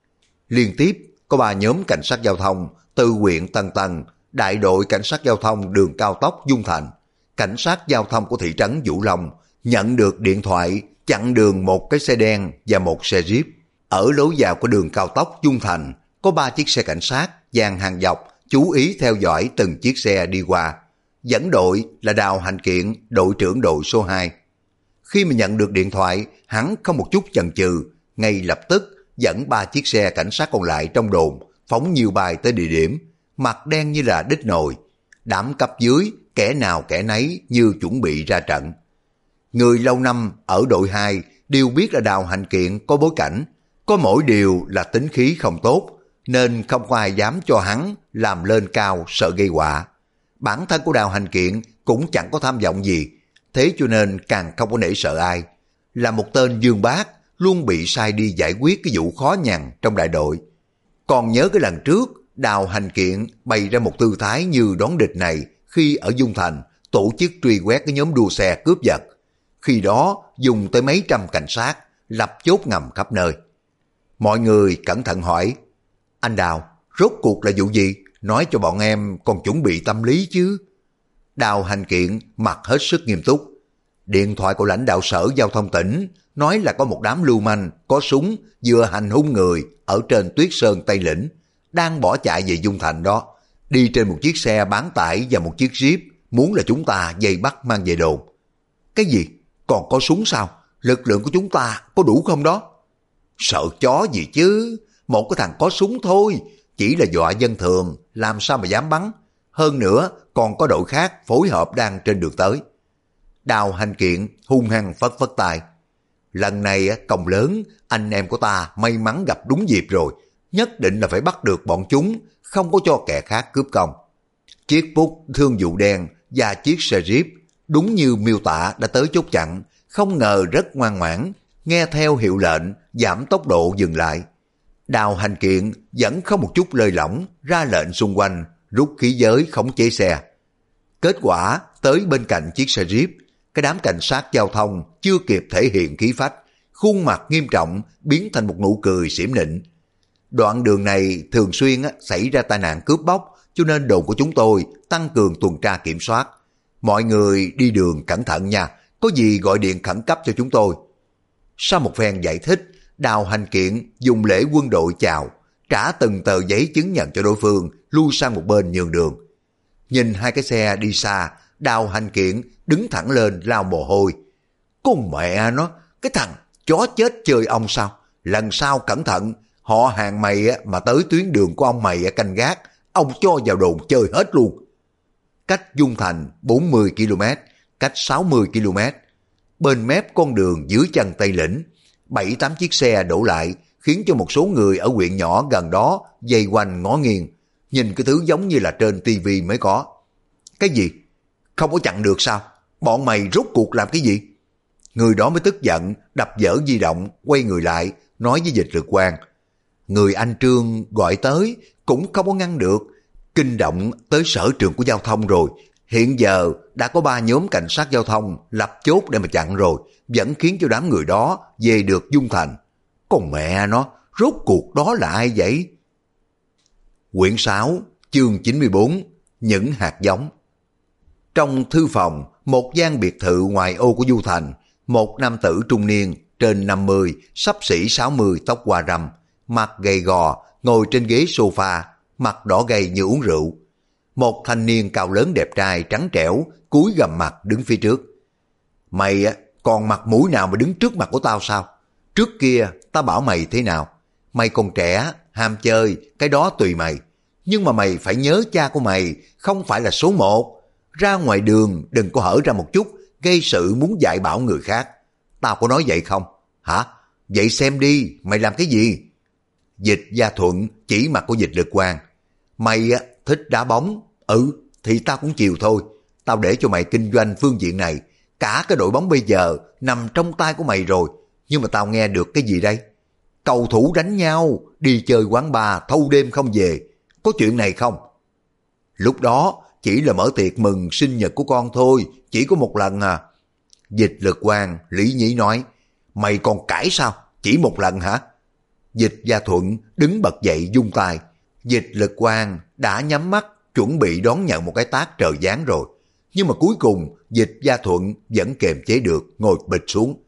Liên tiếp có 3 nhóm cảnh sát giao thông từ huyện Tân Tân, đại đội cảnh sát giao thông đường cao tốc Dung Thành, cảnh sát giao thông của thị trấn Vũ Long nhận được điện thoại chặn đường một cái xe đen và một xe Jeep. Ở lối vào của đường cao tốc Dung Thành có 3 chiếc xe cảnh sát dàn hàng dọc chú ý theo dõi từng chiếc xe đi qua. Dẫn đội là Đào Hành Kiện, đội trưởng đội số 2. Khi mà nhận được điện thoại, hắn không một chút chần chừ, ngay lập tức dẫn 3 chiếc xe cảnh sát còn lại trong đồn phóng nhiều bài tới địa điểm, mặt đen như là đít nồi. Đám cấp dưới kẻ nào kẻ nấy như chuẩn bị ra trận. Người lâu năm ở đội 2 đều biết là Đào Hành Kiện có bối cảnh, có mỗi điều là tính khí không tốt, nên không có ai dám cho hắn làm lên cao sợ gây họa. Bản thân của Đào Hành Kiện cũng chẳng có tham vọng gì, thế cho nên càng không có nể sợ ai. Là một tên dương bác, luôn bị sai đi giải quyết cái vụ khó nhằn trong đại đội. Còn nhớ cái lần trước, Đào Hành Kiện bày ra một tư thái như đón địch này khi ở Dung Thành tổ chức truy quét cái nhóm đua xe cướp giật. Khi đó dùng tới mấy trăm cảnh sát, lập chốt ngầm khắp nơi. Mọi người cẩn thận hỏi, anh Đào, rốt cuộc là vụ gì? Nói cho bọn em còn chuẩn bị tâm lý chứ. Đào Hành Kiện mặt hết sức nghiêm túc. Điện thoại của lãnh đạo sở giao thông tỉnh nói là có một đám lưu manh có súng vừa hành hung người ở trên Tuyết Sơn Tây Lĩnh, đang bỏ chạy về Dung Thành đó, đi trên một chiếc xe bán tải và một chiếc Jeep, muốn là chúng ta dây bắt mang về đồn. Cái gì? Còn có súng sao? Lực lượng của chúng ta có đủ không đó? Sợ chó gì chứ, một cái thằng có súng thôi, chỉ là dọa dân thường, làm sao mà dám bắn. Hơn nữa còn có đội khác phối hợp đang trên đường tới. Đào Hành Kiện hung hăng phất phất tay. Lần này công lớn, anh em của ta may mắn gặp đúng dịp rồi, nhất định là phải bắt được bọn chúng, không có cho kẻ khác cướp công. Chiếc Phúc thương vụ đen và chiếc xe Jeep đúng như miêu tả đã tới chốt chặn, không ngờ rất ngoan ngoãn, nghe theo hiệu lệnh giảm tốc độ dừng lại. Đào Hành Kiện vẫn không một chút lơi lỏng, ra lệnh xung quanh rút khí giới khống chế xe. Kết quả tới bên cạnh chiếc xe Jeep, cái đám cảnh sát giao thông chưa kịp thể hiện khí phách, khuôn mặt nghiêm trọng biến thành một nụ cười xỉm nịnh. Đoạn đường này thường xuyên xảy ra tai nạn cướp bóc, cho nên đồn của chúng tôi tăng cường tuần tra kiểm soát. Mọi người đi đường cẩn thận nha, có gì gọi điện khẩn cấp cho chúng tôi. Sau một phen giải thích, Đào Hành Kiện dùng lễ quân đội chào, trả từng tờ giấy chứng nhận cho đối phương, lui sang một bên nhường đường. Nhìn hai cái xe đi xa, Đào Hành Kiện đứng thẳng lên lau mồ hôi. Con mẹ nó, cái thằng chó chết chơi ông sao? lần sau cẩn thận, họ hàng mày mà tới tuyến đường của ông mày canh gác, ông cho vào đồn chơi hết luôn. Cách Dung Thành 40 km, cách 60 km. Bên mép con đường dưới chân Tây Lĩnh, 7-8 chiếc xe đổ lại, khiến cho một số người ở huyện nhỏ gần đó dây quanh ngó nghiêng, nhìn cái thứ giống như là trên tivi mới có. Cái gì? Không có chặn được sao? Bọn mày rốt cuộc làm cái gì? Người đó mới tức giận, đập vỡ di động, quay người lại, nói với Dịch Lực Quang. Người anh Trương gọi tới, cũng không có ngăn được. Kinh động tới sở trường của giao thông rồi. Hiện giờ đã có 3 nhóm cảnh sát giao thông lập chốt để mà chặn rồi, vẫn khiến cho đám người đó về được Dung Thành. Còn mẹ nó, rốt cuộc đó là ai vậy? Quyển 6, chương 94, những hạt giống. Trong thư phòng, một gian biệt thự ngoài ô của Du Thành, một nam tử trung niên trên 50, xấp xỉ 60, tóc hoa râm, mặt gầy gò, ngồi trên ghế sofa, mặt đỏ gay như uống rượu. Một thanh niên cao lớn đẹp trai trắng trẻo, cúi gằm mặt đứng phía trước. Mày còn mặt mũi nào mà đứng trước mặt của tao sao? Trước kia tao bảo mày thế nào? Mày còn trẻ, ham chơi, cái đó tùy mày. Nhưng mà mày phải nhớ cha của mày không phải là số 1. Ra ngoài đường đừng có hở ra một chút, gây sự muốn dạy bảo người khác. Tao có nói vậy không? Hả? Vậy xem đi, mày làm cái gì? Dịch Gia Thuận chỉ mặt của Dịch Lực Quang. Mày thích đá bóng? Ừ, thì tao cũng chiều thôi. Tao để cho mày kinh doanh phương diện này. Cả cái đội bóng bây giờ nằm trong tay của mày rồi. Nhưng mà tao nghe được cái gì đây? Cầu thủ đánh nhau, đi chơi quán bar, thâu đêm không về. Có chuyện này không? Lúc đó chỉ là mở tiệc mừng sinh nhật của con thôi, chỉ có một lần à. Dịch Lực Quang lý nhí nói, mày còn cãi sao? Chỉ một lần hả? Dịch Gia Thuận đứng bật dậy vung tay. Dịch Lực Quang đã nhắm mắt chuẩn bị đón nhận một cái tát trời giáng rồi. Nhưng mà cuối cùng Dịch Gia Thuận vẫn kềm chế được, ngồi bịch xuống.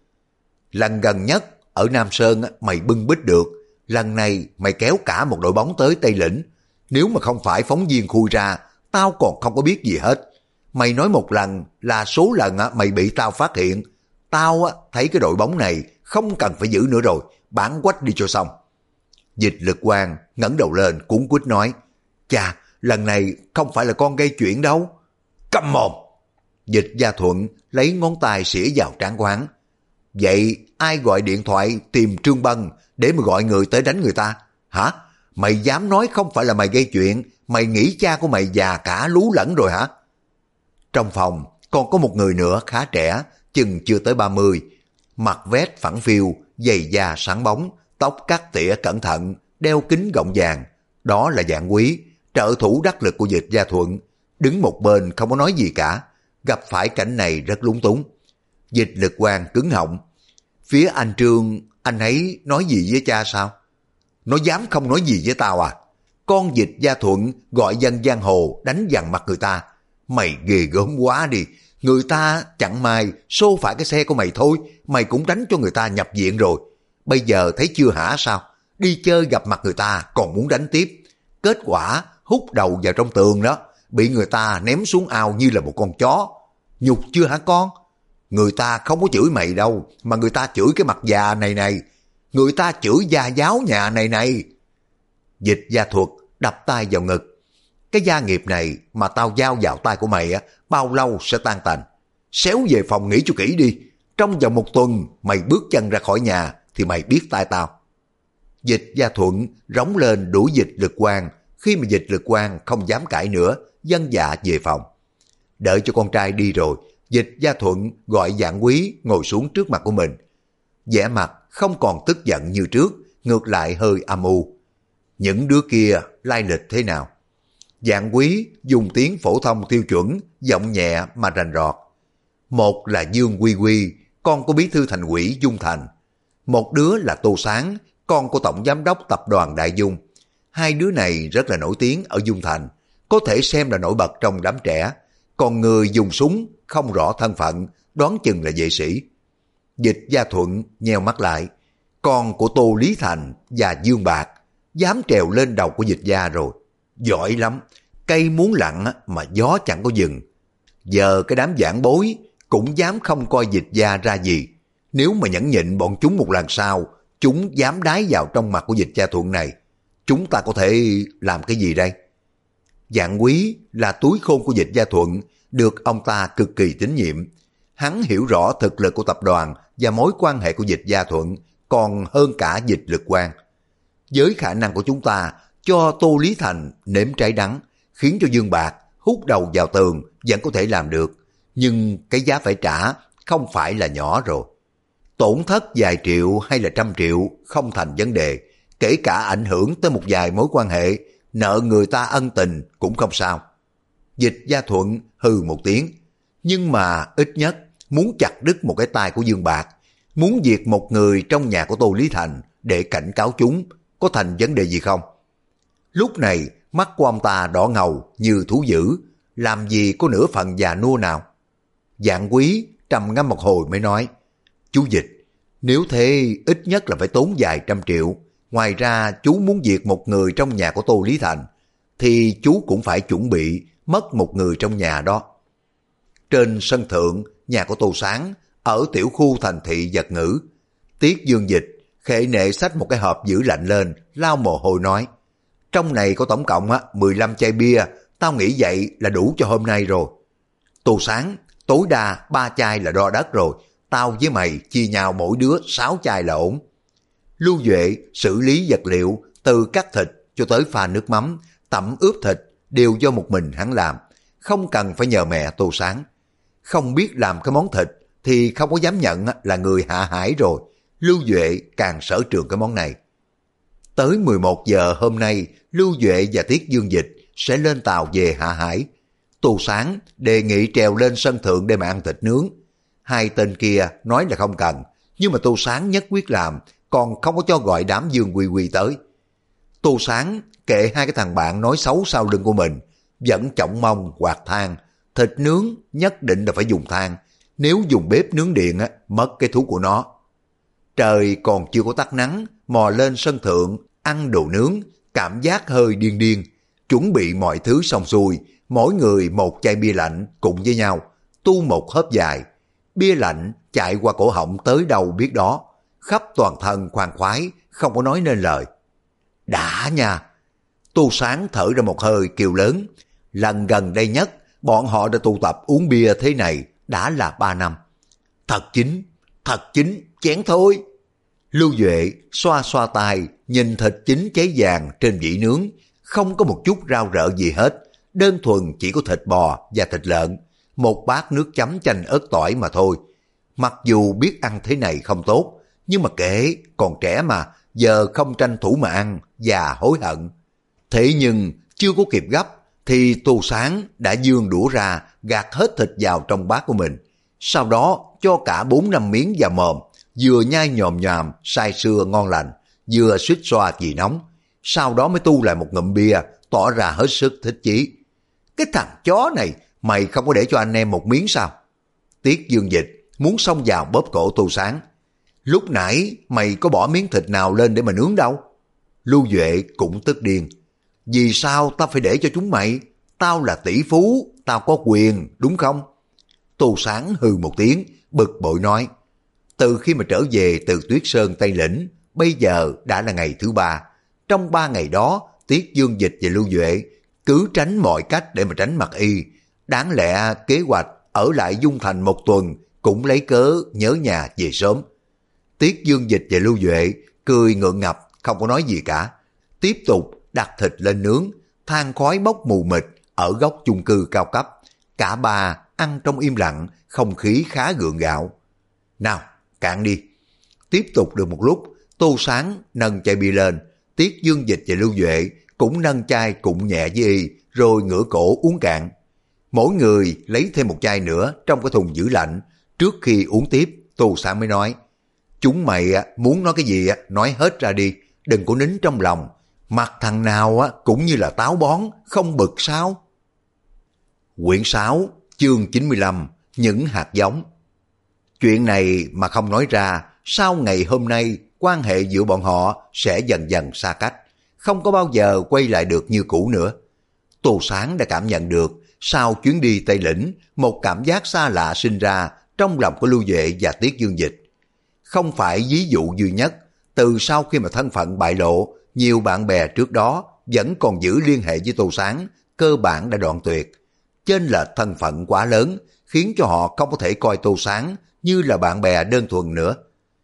Lần gần nhất ở Nam Sơn mày bưng bít được, lần này mày kéo cả một đội bóng tới Tây Lĩnh. Nếu mà không phải phóng viên khui ra, tao còn không có biết gì hết. Mày nói một lần là số lần mày bị tao phát hiện. Tao thấy cái đội bóng này không cần phải giữ nữa rồi, bán quách đi cho xong. Dịch Lực Quang ngẩng đầu lên cuống quýt nói, chà, lần này không phải là con gây chuyện đâu. Câm mồm! Dịch Gia Thuận lấy ngón tay xỉa vào trán của hắn. Vậy ai gọi điện thoại tìm Trương Bân để mà gọi người tới đánh người ta? Hả? Mày dám nói không phải là mày gây chuyện, mày nghĩ cha của mày già cả lú lẫn rồi hả? Trong phòng còn có một người nữa khá trẻ, chừng chưa tới 30, mặt vest phẳng phiu, giày da sáng bóng, tóc cắt tỉa cẩn thận, đeo kính gọng vàng. Đó là Dạng Quý, trợ thủ đắc lực của Dịch Gia Thuận, đứng một bên không có nói gì cả. Gặp phải cảnh này rất lúng túng. Dịch Lực Quang cứng họng. Phía anh Trương, anh ấy nói gì với cha sao? Nó dám không nói gì với tao à? Con Dịch Gia Thuận gọi dân giang hồ đánh dằn mặt người ta. Mày ghê gớm quá đi. Người ta chẳng may xô phải cái xe của mày thôi, mày cũng đánh cho người ta nhập viện rồi. Bây giờ thấy chưa hả sao? Đi chơi gặp mặt người ta còn muốn đánh tiếp. Kết quả hút đầu vào trong tường đó, bị người ta ném xuống ao như là một con chó. Nhục chưa hả con? Người ta không có chửi mày đâu, mà người ta chửi cái mặt già này này. Người ta chửi gia giáo nhà này này. Dịch Gia Thuật đập tay vào ngực. Cái gia nghiệp này mà tao giao vào tay của mày bao lâu sẽ tan tành. Xéo về phòng nghỉ cho kỹ đi. Trong vòng 1 tuần mày bước chân ra khỏi nhà thì mày biết tay tao. Dịch Gia Thuận rống lên đuổi Dịch Lực Quang. Khi mà Dịch Lực Quang không dám cãi nữa, dân dạ về phòng. Đợi cho con trai đi rồi, Dịch Gia Thuận gọi Dạng Quý ngồi xuống trước mặt của mình. Vẻ mặt không còn tức giận như trước, ngược lại hơi âm u. Những đứa kia lai lịch thế nào? Dạng Quý dùng tiếng phổ thông tiêu chuẩn, giọng nhẹ mà rành rọt. Một là Dương Quy Quy, con của bí thư thành ủy Dung Thành. Một đứa là Tô Sáng, con của tổng giám đốc tập đoàn Đại Dung. Hai đứa này rất là nổi tiếng ở Dung Thành, có thể xem là nổi bật trong đám trẻ. Còn người dùng súng không rõ thân phận, đoán chừng là vệ sĩ. Dịch Gia Thuận nheo mắt lại. Con của Tô Lý Thành và Dương Bạc dám trèo lên đầu của Dịch Gia rồi. Giỏi lắm, cây muốn lặng mà gió chẳng có dừng. Giờ cái đám giảng bối cũng dám không coi Dịch Gia ra gì. Nếu mà nhẫn nhịn bọn chúng một lần sau, chúng dám đái vào trong mặt của Dịch Gia Thuận này, chúng ta có thể làm cái gì đây? Dạng Quý là túi khôn của Dịch Gia Thuận, được ông ta cực kỳ tín nhiệm. Hắn hiểu rõ thực lực của tập đoàn và mối quan hệ của Dịch Gia Thuận còn hơn cả Dịch Lực Quang. Với khả năng của chúng ta, cho Tô Lý Thành nếm trái đắng, khiến cho Dương Bạc hút đầu vào tường vẫn có thể làm được. Nhưng cái giá phải trả không phải là nhỏ rồi. Tổn thất vài triệu hay là trăm triệu không thành vấn đề, kể cả ảnh hưởng tới một vài mối quan hệ, nợ người ta ân tình cũng không sao. Dịch Gia Thuận hừ một tiếng, nhưng mà ít nhất muốn chặt đứt một cái tay của Dương Bạc, muốn diệt một người trong nhà của Tô Lý Thành để cảnh cáo chúng, có thành vấn đề gì không? Lúc này mắt của ông ta đỏ ngầu như thú dữ, làm gì có nửa phần già nua nào. Dạng Quý trầm ngâm một hồi mới nói, chú Dịch, nếu thế ít nhất là phải tốn vài trăm triệu, ngoài ra chú muốn diệt một người trong nhà của Tô Lý Thành, thì chú cũng phải chuẩn bị mất một người trong nhà đó. Trên sân thượng, nhà của Tô Sáng, ở tiểu khu thành thị Vật Ngữ, Tiết Dương Dịch khệ nệ xách một cái hộp giữ lạnh lên, lau mồ hôi nói, trong này có tổng cộng 15 chai bia, tao nghĩ vậy là đủ cho hôm nay rồi. Tô Sáng, tối đa 3 chai là đo đất rồi, tao với mày chia nhau mỗi đứa 6 chai là ổn. Lưu Duệ xử lý vật liệu từ cắt thịt cho tới pha nước mắm, tẩm ướp thịt đều do một mình hắn làm, không cần phải nhờ mẹ Tô Sáng. Không biết làm cái món thịt thì không có dám nhận là người hạ hải rồi. Lưu Duệ càng sở trường cái món này. Tới 11 giờ hôm nay, Lưu Duệ và Tiết Dương Dịch sẽ lên tàu về hạ hải. Tô Sáng đề nghị trèo lên sân thượng để mà ăn thịt nướng. Hai tên kia nói là không cần, nhưng mà Tô Sáng nhất quyết làm, còn không có cho gọi đám Dương Quy Quy tới. Tô Sáng kệ hai cái thằng bạn nói xấu sau lưng của mình, vẫn trọng mông quạt than, thịt nướng nhất định là phải dùng than, nếu dùng bếp nướng điện mất cái thú của nó. Trời còn chưa có tắt nắng, mò lên sân thượng, ăn đồ nướng, cảm giác hơi điên điên, chuẩn bị mọi thứ xong xuôi, mỗi người một chai bia lạnh cùng với nhau, tu một hớp dài. Bia lạnh chạy qua cổ họng tới đâu biết đó, khắp toàn thân khoan khoái, không có nói nên lời. Đã nha! Tô Sáng thở ra một hơi kêu lớn, lần gần đây nhất bọn họ đã tụ tập uống bia thế này đã là 3 năm. Thật chính, chén thôi. Lưu Duệ xoa xoa tay, nhìn thịt chín cháy vàng trên vỉ nướng, không có một chút rau rợ gì hết, đơn thuần chỉ có thịt bò và thịt lợn, một bát nước chấm chanh ớt tỏi mà thôi. Mặc dù biết ăn thế này không tốt, nhưng mà kệ, còn trẻ mà, giờ không tranh thủ mà ăn, và hối hận. Thế nhưng chưa có kịp gấp, thì Tô Sáng đã giương đũa ra, gạt hết thịt vào trong bát của mình. Sau đó cho cả 4-5 miếng vào mồm, vừa nhai nhòm nhòm, say sưa ngon lành, vừa suýt xoa vì nóng. Sau đó mới tu lại một ngụm bia, tỏ ra hết sức thích chí. Cái thằng chó này, mày không có để cho anh em một miếng sao? Tiết Dương Dịch muốn xông vào bóp cổ Tô Sáng. Lúc nãy mày có bỏ miếng thịt nào lên để mà nướng đâu? Lưu Duệ cũng tức điên. Vì sao tao phải để cho chúng mày? Tao là tỷ phú, tao có quyền, đúng không? Tô Sáng hừ một tiếng, bực bội nói. Từ khi mà trở về từ Tuyết Sơn Tây Lĩnh, bây giờ đã là ngày thứ 3. Trong 3 ngày đó, Tiết Dương Dịch và Lưu Duệ cứ tránh mọi cách để mà tránh mặt y. Đáng lẽ kế hoạch ở lại Dung Thành một tuần cũng lấy cớ nhớ nhà về sớm. Tiết Dương Dịch và Lưu Duệ cười ngượng ngập, không có nói gì cả. Tiếp tục đặt thịt lên nướng, than khói bốc mù mịt ở góc chung cư cao cấp. Cả ba ăn trong im lặng, không khí khá gượng gạo. Nào, cạn đi. Tiếp tục được một lúc, Tô Sáng nâng chai bia lên, Tiết Dương Dịch và Lưu Duệ cũng nâng chai cùng nhẹ với y, rồi ngửa cổ uống cạn. Mỗi người lấy thêm một chai nữa trong cái thùng giữ lạnh. Trước khi uống tiếp, Tô Sáng mới nói, chúng mày muốn nói cái gì nói hết ra đi, đừng có nín trong lòng. Mặt thằng nào cũng như là táo bón, không bực sao? Quyển 6, chương 95, những hạt giống. Chuyện này mà không nói ra, sau ngày hôm nay, quan hệ giữa bọn họ sẽ dần dần xa cách, không có bao giờ quay lại được như cũ nữa. Tô Sáng đã cảm nhận được, sau chuyến đi Tây Lĩnh, một cảm giác xa lạ sinh ra trong lòng của Lưu Duệ và Tiết Dương Dịch. Không phải ví dụ duy nhất, Từ sau khi mà thân phận bại lộ, nhiều bạn bè trước đó vẫn còn giữ liên hệ với Tô Sáng, cơ bản đã đoạn tuyệt. Chênh lệch thân phận quá lớn, khiến cho họ không có thể coi Tô Sáng như là bạn bè đơn thuần nữa.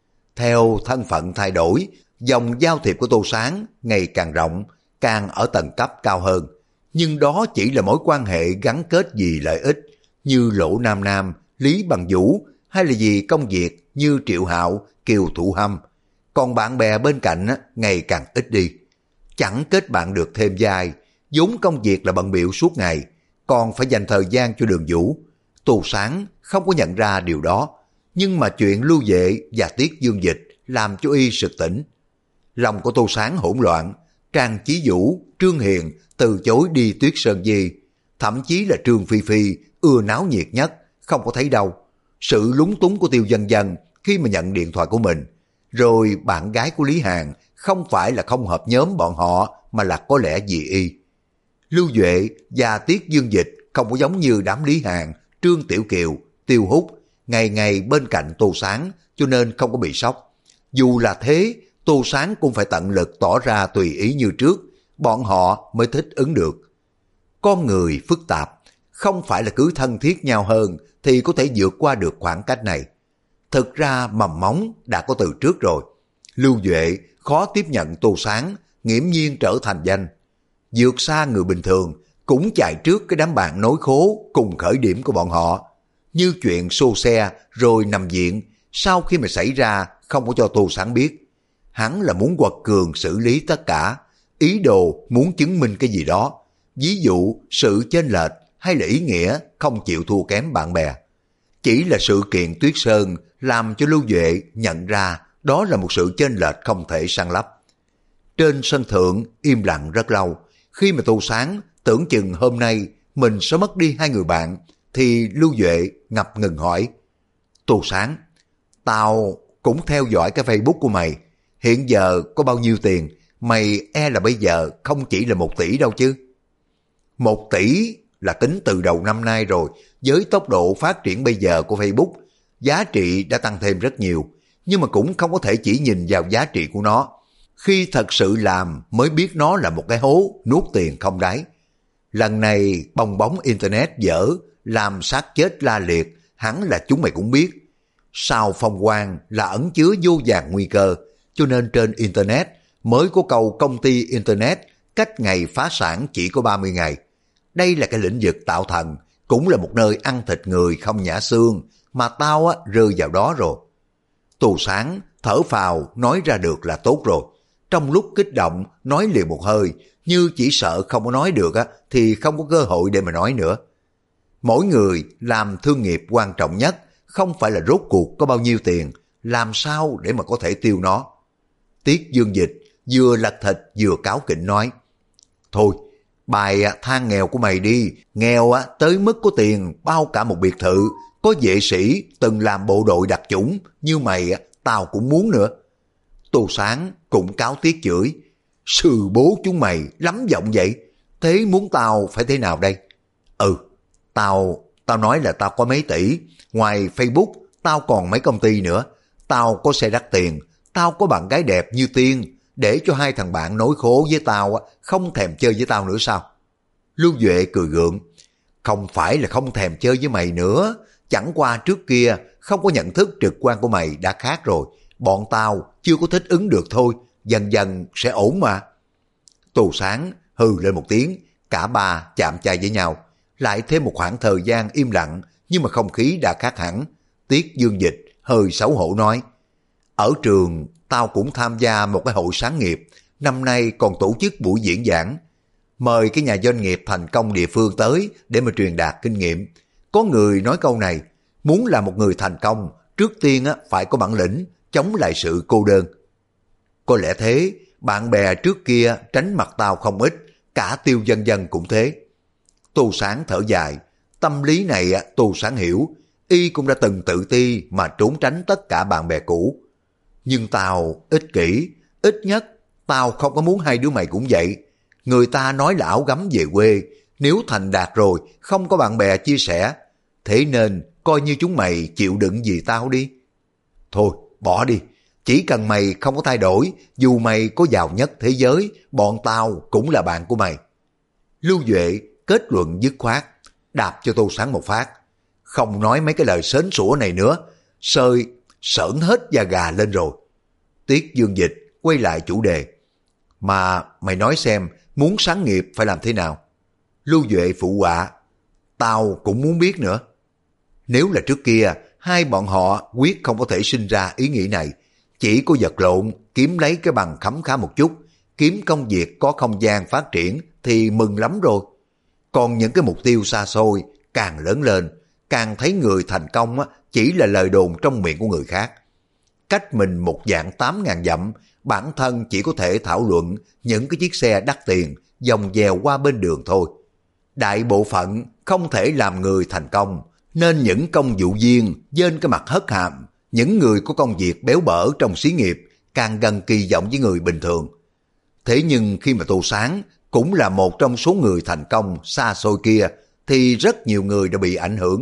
Theo thân phận thay đổi, dòng giao thiệp của Tô Sáng ngày càng rộng, càng ở tầng cấp cao hơn. Nhưng đó chỉ là mối quan hệ gắn kết vì lợi ích, như Lỗ Nam Nam, Lý Bằng Vũ, hay là vì công việc như Triệu Hạo, Kiều Thụ Hâm. Còn bạn bè bên cạnh ngày càng ít đi. Chẳng kết bạn được thêm vai, vốn công việc là bận bịu suốt ngày, còn phải dành thời gian cho Đường Vũ. Tô Sáng không có nhận ra điều đó, nhưng mà chuyện Lưu Vệ và Tiết Dương Dịch làm cho y sực tỉnh. Lòng của Tô Sáng hỗn loạn, Trang Chí Vũ, Trương Hiền từ chối đi Tuyết Sơn Di, thậm chí là Trương Phi Phi ưa náo nhiệt nhất, không có thấy đâu. Sự lúng túng của Tiêu Dân Dân khi mà nhận điện thoại của mình, rồi bạn gái của Lý Hàn không phải là không hợp nhóm bọn họ mà là có lẽ vì y. Lưu Duệ và Tiết Dương Dịch không có giống như đám Lý Hàn, Trương Tiểu Kiều, Tiêu Hút, ngày ngày bên cạnh Tô Sáng cho nên không có bị sốc. Dù là thế, Tô Sáng cũng phải tận lực tỏ ra tùy ý như trước, bọn họ mới thích ứng được. Con người phức tạp, không phải là cứ thân thiết nhau hơn thì có thể vượt qua được khoảng cách này. Thực ra mầm móng đã có từ trước rồi. Lưu Duệ khó tiếp nhận Tô Sáng, nghiễm nhiên trở thành danh. Vượt xa người bình thường, cũng chạy trước cái đám bạn nối khố cùng khởi điểm của bọn họ. Như chuyện xô xe rồi nằm viện, sau khi mà xảy ra không có cho Tô Sáng biết. Hắn là muốn quật cường xử lý tất cả, ý đồ muốn chứng minh cái gì đó. Ví dụ sự chênh lệch hay là ý nghĩa không chịu thua kém bạn bè. Chỉ là sự kiện Tuyết Sơn làm cho Lưu Duệ nhận ra đó là một sự chênh lệch không thể san lấp. Trên sân thượng im lặng rất lâu. Khi mà Tô Sáng tưởng chừng hôm nay mình sẽ mất đi hai người bạn, thì Lưu Duệ ngập ngừng hỏi: Tô Sáng, tao cũng theo dõi cái Facebook của mày. Hiện giờ có bao nhiêu tiền? Mày e là bây giờ không chỉ là 1 tỷ đâu chứ. 1 tỷ là tính từ đầu năm nay rồi. Với tốc độ phát triển bây giờ của Facebook, giá trị đã tăng thêm rất nhiều. Nhưng mà cũng không có thể chỉ nhìn vào giá trị của nó. Khi thật sự làm mới biết nó là một cái hố nuốt tiền không đáy. Lần này bong bóng Internet dở, làm sát chết la liệt, hẳn là chúng mày cũng biết. Sao phong quang là ẩn chứa vô vàn nguy cơ, cho nên trên Internet mới có câu công ty Internet cách ngày phá sản chỉ có 30 ngày. Đây là cái lĩnh vực tạo thần, cũng là một nơi ăn thịt người không nhả xương, mà tao rơi vào đó rồi. Tô Sáng thở phào nói ra được là tốt rồi. Trong lúc kích động nói liền một hơi, như chỉ sợ không có nói được thì không có cơ hội để mà nói nữa. Mỗi người làm thương nghiệp quan trọng nhất không phải là rốt cuộc có bao nhiêu tiền, làm sao để mà có thể tiêu nó. Tiết Dương Dịch vừa lật thịt vừa cáo kỉnh nói: Thôi, bài than nghèo của mày đi, nghèo tới mức có tiền bao cả một biệt thự, có vệ sĩ từng làm bộ đội đặc chủng như mày tao cũng muốn nữa. Tô Sáng cũng cáo Tiết chửi: Sư bố chúng mày lắm giọng vậy, thế muốn tao phải thế nào đây? Tao nói là tao có mấy tỷ, ngoài Facebook tao còn mấy công ty nữa, tao có xe đắt tiền, tao có bạn gái đẹp như tiên, để cho hai thằng bạn nối khố với tao không thèm chơi với tao nữa sao? Lưu Duệ cười gượng: Không phải là không thèm chơi với mày nữa, chẳng qua trước kia không có nhận thức trực quan của mày đã khác rồi, bọn tao chưa có thích ứng được thôi, dần dần sẽ ổn mà. Tô Sáng hừ lên một tiếng, cả ba chạm chai với nhau. Lại thêm một khoảng thời gian im lặng, nhưng mà không khí đã khác hẳn. Tiết Dương Dịch hơi xấu hổ nói: Ở trường tao cũng tham gia một cái hội sáng nghiệp, năm nay còn tổ chức buổi diễn giảng. Mời cái nhà doanh nghiệp thành công địa phương tới để mà truyền đạt kinh nghiệm. Có người nói câu này: muốn là một người thành công, trước tiên phải có bản lĩnh, chống lại sự cô đơn. Có lẽ thế, bạn bè trước kia tránh mặt tao không ít, cả Tiêu Dân Dân cũng thế. Tô Sáng thở dài, tâm lý này Tô Sáng hiểu, y cũng đã từng tự ti mà trốn tránh tất cả bạn bè cũ. Nhưng tao ích kỷ, ít nhất tao không có muốn hai đứa mày cũng vậy. Người ta nói là áo gấm về quê, nếu thành đạt rồi không có bạn bè chia sẻ, thế nên coi như chúng mày chịu đựng vì tao đi. Thôi bỏ đi, Chỉ cần mày không có thay đổi, dù mày có giàu nhất thế giới, bọn tao cũng là bạn của mày. Lưu Duệ kết luận dứt khoát, đạp cho Tô Sáng một phát. Không nói mấy cái lời sến sủa này nữa, sơi sởn hết da gà lên rồi. Tiết Dương Dịch quay lại chủ đề. Mà mày nói xem, muốn sáng nghiệp phải làm thế nào? Lưu Duệ phụ họa, tao cũng muốn biết nữa. Nếu là trước kia, hai bọn họ quyết không có thể sinh ra ý nghĩ này. Chỉ có vật lộn, kiếm lấy cái bằng khấm khá một chút, kiếm công việc có không gian phát triển thì mừng lắm rồi. Còn những cái mục tiêu xa xôi, càng lớn lên, càng thấy người thành công chỉ là lời đồn trong miệng của người khác. Cách mình một dạng 8.000 dặm, bản thân chỉ có thể thảo luận những cái chiếc xe đắt tiền dòng dèo qua bên đường thôi. Đại bộ phận không thể làm người thành công, nên những công vụ viên trên cái mặt hất hàm, những người có công việc béo bở trong xí nghiệp càng gần kỳ vọng với người bình thường. Thế nhưng khi mà Tô Sáng cũng là một trong số người thành công xa xôi kia, thì rất nhiều người đã bị ảnh hưởng.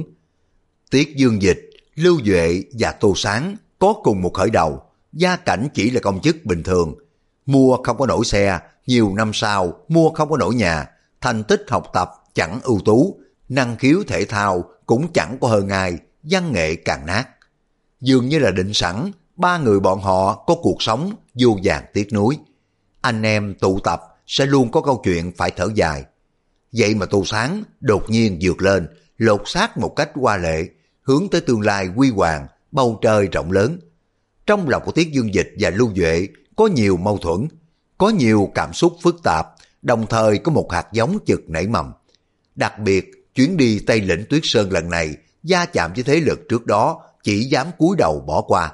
Tiết Dương Dịch, Lưu Duệ và Tô Sáng có cùng một khởi đầu, gia cảnh chỉ là công chức bình thường. Mua không có nổi xe, nhiều năm sau mua không có nổi nhà, thành tích học tập chẳng ưu tú, năng khiếu thể thao cũng chẳng có hơn ai, văn nghệ càng nát. Dường như là định sẵn, ba người bọn họ có cuộc sống vô vàn tiếc nuối. Anh em tụ tập sẽ luôn có câu chuyện phải thở dài. Vậy mà Tô Sáng đột nhiên vượt lên, lột xác một cách hoa lệ, hướng tới tương lai huy hoàng, bầu trời rộng lớn. Trong lòng của Tiết Dương Dịch và Lưu Duệ có nhiều mâu thuẫn, có nhiều cảm xúc phức tạp, đồng thời có một hạt giống chực nảy mầm. Đặc biệt, chuyến đi Tây Lĩnh Tuyết Sơn lần này va chạm với thế lực trước đó chỉ dám cúi đầu bỏ qua.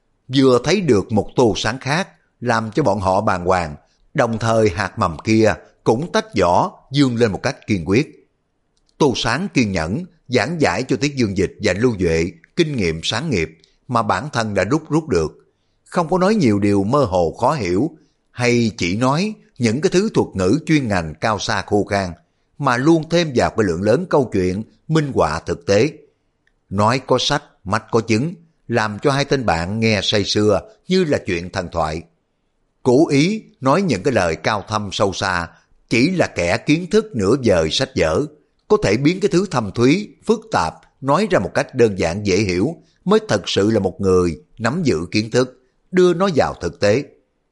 Vừa thấy được một Tô Sáng khác, làm cho bọn họ bàng hoàng, đồng thời hạt mầm kia cũng tách vỏ vươn lên một cách kiên quyết. Tô Sáng kiên nhẫn giảng giải cho Tiết Dương Dịch và Lưu Duệ kinh nghiệm sáng nghiệp mà bản thân đã rút được, không có nói nhiều điều mơ hồ khó hiểu, hay chỉ nói những cái thứ thuật ngữ chuyên ngành cao xa khô khan, mà luôn thêm vào cái lượng lớn câu chuyện minh họa thực tế. Nói có sách, mắt có chứng, làm cho hai tên bạn nghe say sưa như là chuyện thần thoại. Cố ý nói những cái lời cao thâm sâu xa, chỉ là kẻ kiến thức nửa vời sách vở, có thể biến cái thứ thâm thúy, phức tạp nói ra một cách đơn giản dễ hiểu, mới thật sự là một người nắm giữ kiến thức, đưa nó vào thực tế.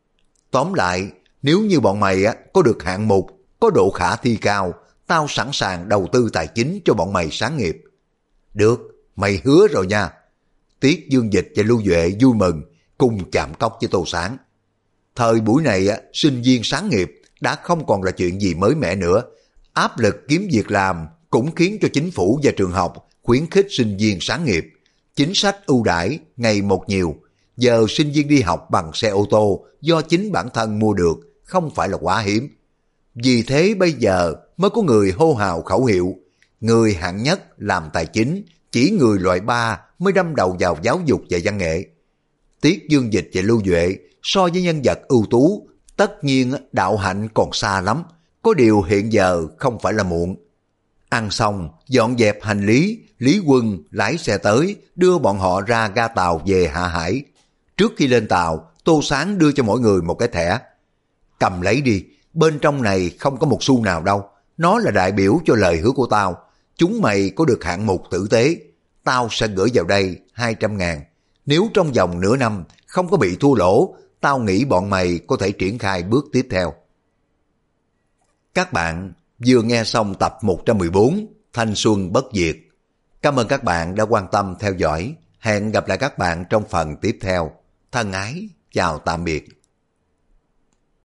Tóm lại, nếu như bọn mày có được hạng mục, có độ khả thi cao, tao sẵn sàng đầu tư tài chính cho bọn mày sáng nghiệp. Được, mày hứa rồi nha. Tiết Dương Dịch và Lưu Duệ vui mừng, cùng chạm cốc với Tô Sáng. Thời buổi này, sinh viên sáng nghiệp đã không còn là chuyện gì mới mẻ nữa. Áp lực kiếm việc làm cũng khiến cho chính phủ và trường học khuyến khích sinh viên sáng nghiệp. Chính sách ưu đãi ngày một nhiều. Giờ sinh viên đi học bằng xe ô tô do chính bản thân mua được không phải là quá hiếm. Vì thế bây giờ mới có người hô hào khẩu hiệu, người hạng nhất làm tài chính, chỉ người loại 3 mới đâm đầu vào giáo dục và văn nghệ. Tiết Dương Dịch và Lưu Duệ so với nhân vật ưu tú, tất nhiên đạo hạnh còn xa lắm, có điều hiện giờ không phải là muộn. Ăn xong, dọn dẹp hành lý, Lý Quân lái xe tới, đưa bọn họ ra ga tàu về Hạ Hải. Trước khi lên tàu, Tô Sáng đưa cho mỗi người một cái thẻ. Cầm lấy đi, bên trong này không có một xu nào đâu, nó là đại biểu cho lời hứa của tao. Chúng mày có được hạng mục tử tế, tao sẽ gửi vào đây 200.000. Nếu trong vòng nửa năm không có bị thua lỗ, tao nghĩ bọn mày có thể triển khai bước tiếp theo. Các bạn vừa nghe xong tập 114 Thanh Xuân Bất Diệt. Cảm ơn các bạn đã quan tâm theo dõi. Hẹn gặp lại các bạn trong phần tiếp theo. Thân ái, chào tạm biệt.